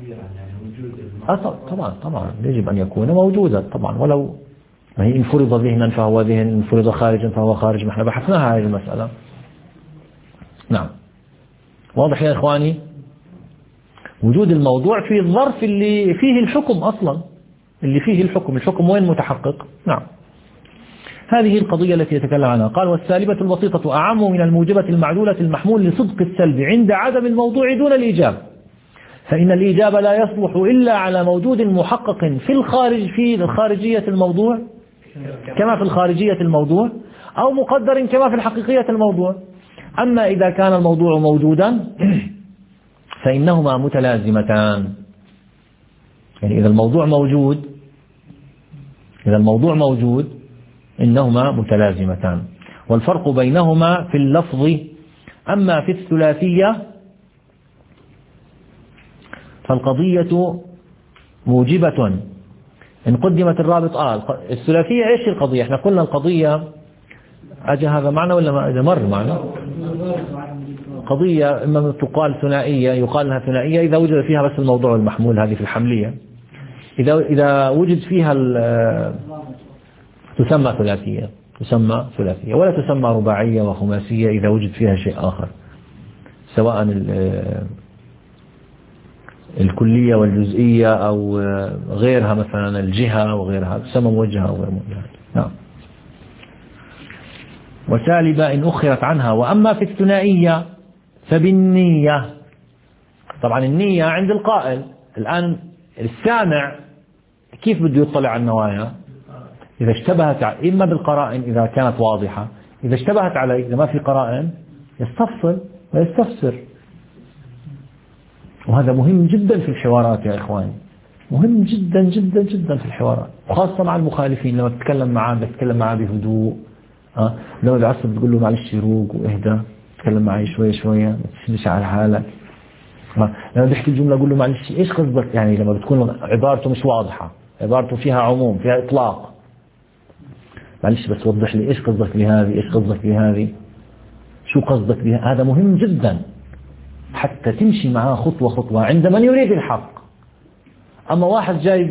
[SPEAKER 1] طبعا طبعا يجب أن يكون موجودا طبعا، ولو ما هي إن فرض ذهنا فهو ذهن، إن فرض خارجا فهو خارج. نحن بحثناها هذه المسألة. نعم واضح يا إخواني؟ وجود الموضوع في الظرف اللي فيه الحكم أصلا، اللي فيه الحكم. الحكم وين متحقق؟ نعم. هذه القضية التي يتكلم عنها. قال والسالبة البسيطة أعم من الموجبة المعدولة المحمول لصدق السلب عند عدم الموضوع دون الإيجاب، فإن الإيجاب لا يصلح إلا على موجود محقق في الخارج في الخارجية الموضوع كما في الخارجية الموضوع، أو مقدر كما في الحقيقية الموضوع. أما إذا كان الموضوع موجودا فإنهما متلازمتان. يعني إذا الموضوع موجود إذا الموضوع موجود إنهما متلازمتان، والفرق بينهما في اللفظ. أما في الثلاثية فالقضية موجبة إن قدمت الرابط. آه الثلاثية إيش القضية؟ إحنا قلنا القضية أجى هذا معنا ولا ما أجى؟ مر معنا. قضية إما تقال ثنائية، يقال لها ثنائية إذا وجد فيها بس الموضوع المحمول، هذه في الحملية. إذا إذا وجد فيها تسمى ثلاثية تسمى ثلاثية ولا تسمى رباعية وخماسية إذا وجد فيها شيء آخر، سواء الكلية والجزئية أو غيرها، مثلا الجهة وغيرها تسمى موجهة أو غير موجهة. نعم. وسالبة إن أخرت عنها. وأما في الثنائية فبالنية. طبعا النية عند القائل. الآن السامع كيف بده يطلع على النوايا؟ إذا اشتبهت إما بالقرائن إذا كانت واضحة، إذا اشتبهت عليه إذا ما في قرائن يستفصل ويستفسر. وهذا مهم جدا في الحوارات يا إخواني، مهم جدا جدا جدا في الحوارات، وخاصة مع المخالفين. لما تتكلم معاه تتكلم معاه بهدوء. أه؟ لو العصب تقول له معلش روق واهدى، تتكلم معي شوية شوية، ما تشدش على حالك. أه؟ لما بيحكي الجملة قول له معلش إيش قصدك؟ يعني لما بتكون عبارته مش واضحة، عبارته فيها عموم فيها إطلاق، معلش بس وضح لي إيش قصدك بهذه، إيش قصدك بهذه، شو قصدك بها. هذا مهم جدا حتى تمشي معاه خطوة خطوة عند من يريد الحق. أما واحد جاي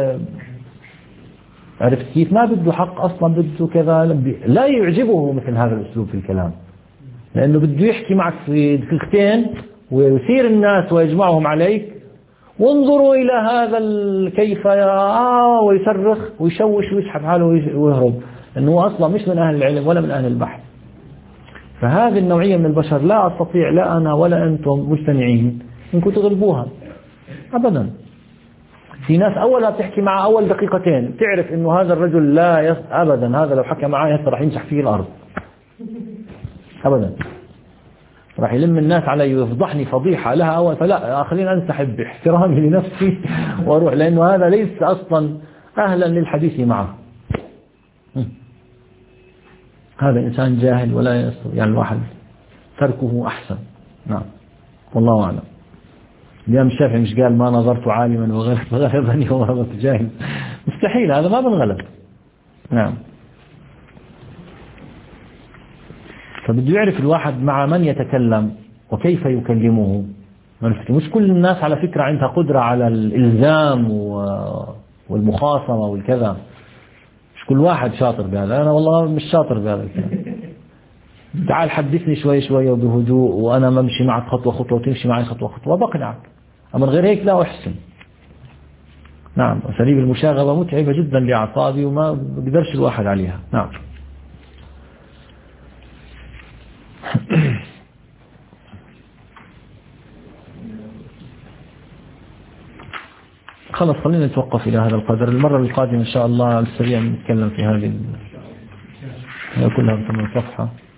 [SPEAKER 1] عرفت كيف ما بده حق أصلا، بده كذا، لا يعجبه مثل هذا الأسلوب في الكلام، لأنه بده يحكي معك في دقيقتين ويثير الناس ويجمعهم عليك، وانظروا إلى هذا كيف آه ويصرخ ويشوش ويسحب حاله ويهرب، أنه أصلا مش من أهل العلم ولا من أهل البحث. فهذه النوعية من البشر لا أستطيع لا أنا ولا أنتم مجتمعين إنكم تغلبوها أبدا. في ناس أولها بتحكي معه أول دقيقتين تعرف إنه هذا الرجل لا يس... أبدا، هذا لو حكى معي هسه راح يمسح فيه الأرض أبدا، راح يلم الناس علي ويفضحني فضيحة لها أول، فلا خلينا أنسحب باحترامي لنفسي وأروح، لأنه هذا ليس أصلا أهلا للحديث معه. هذا إنسان جاهل ولا يستطيع، يعني الواحد تركه أحسن. نعم والله أعلم. الإمام الشافعي مش قال ما نظرت عالما وغلبني وغلبت جاهل؟ مستحيل، هذا ما بنغلب. نعم. فبده يعرف الواحد مع من يتكلم وكيف يكلمه. مش كل الناس على فكرة عندها قدرة على الإلزام والمخاصمة والكذا، مش كل واحد شاطر بهذا، أنا والله مش شاطر بهذا الكلام. تعال حدثني شوي شوي وبهدوء وأنا ما أمشي معك خطوة خطوة وتمشي معي خطوة خطوة بقنعك، أما غير هيك لا أحسن. نعم، أساليب المشاغبة متعبة جدا لأعصابي وما بقدرش الواحد عليها. نعم. خلاص خلينا نتوقف إلى هذا القدر. المرة القادمة إن شاء الله على السريع نتكلم في هذه كلها ثمان صفحة.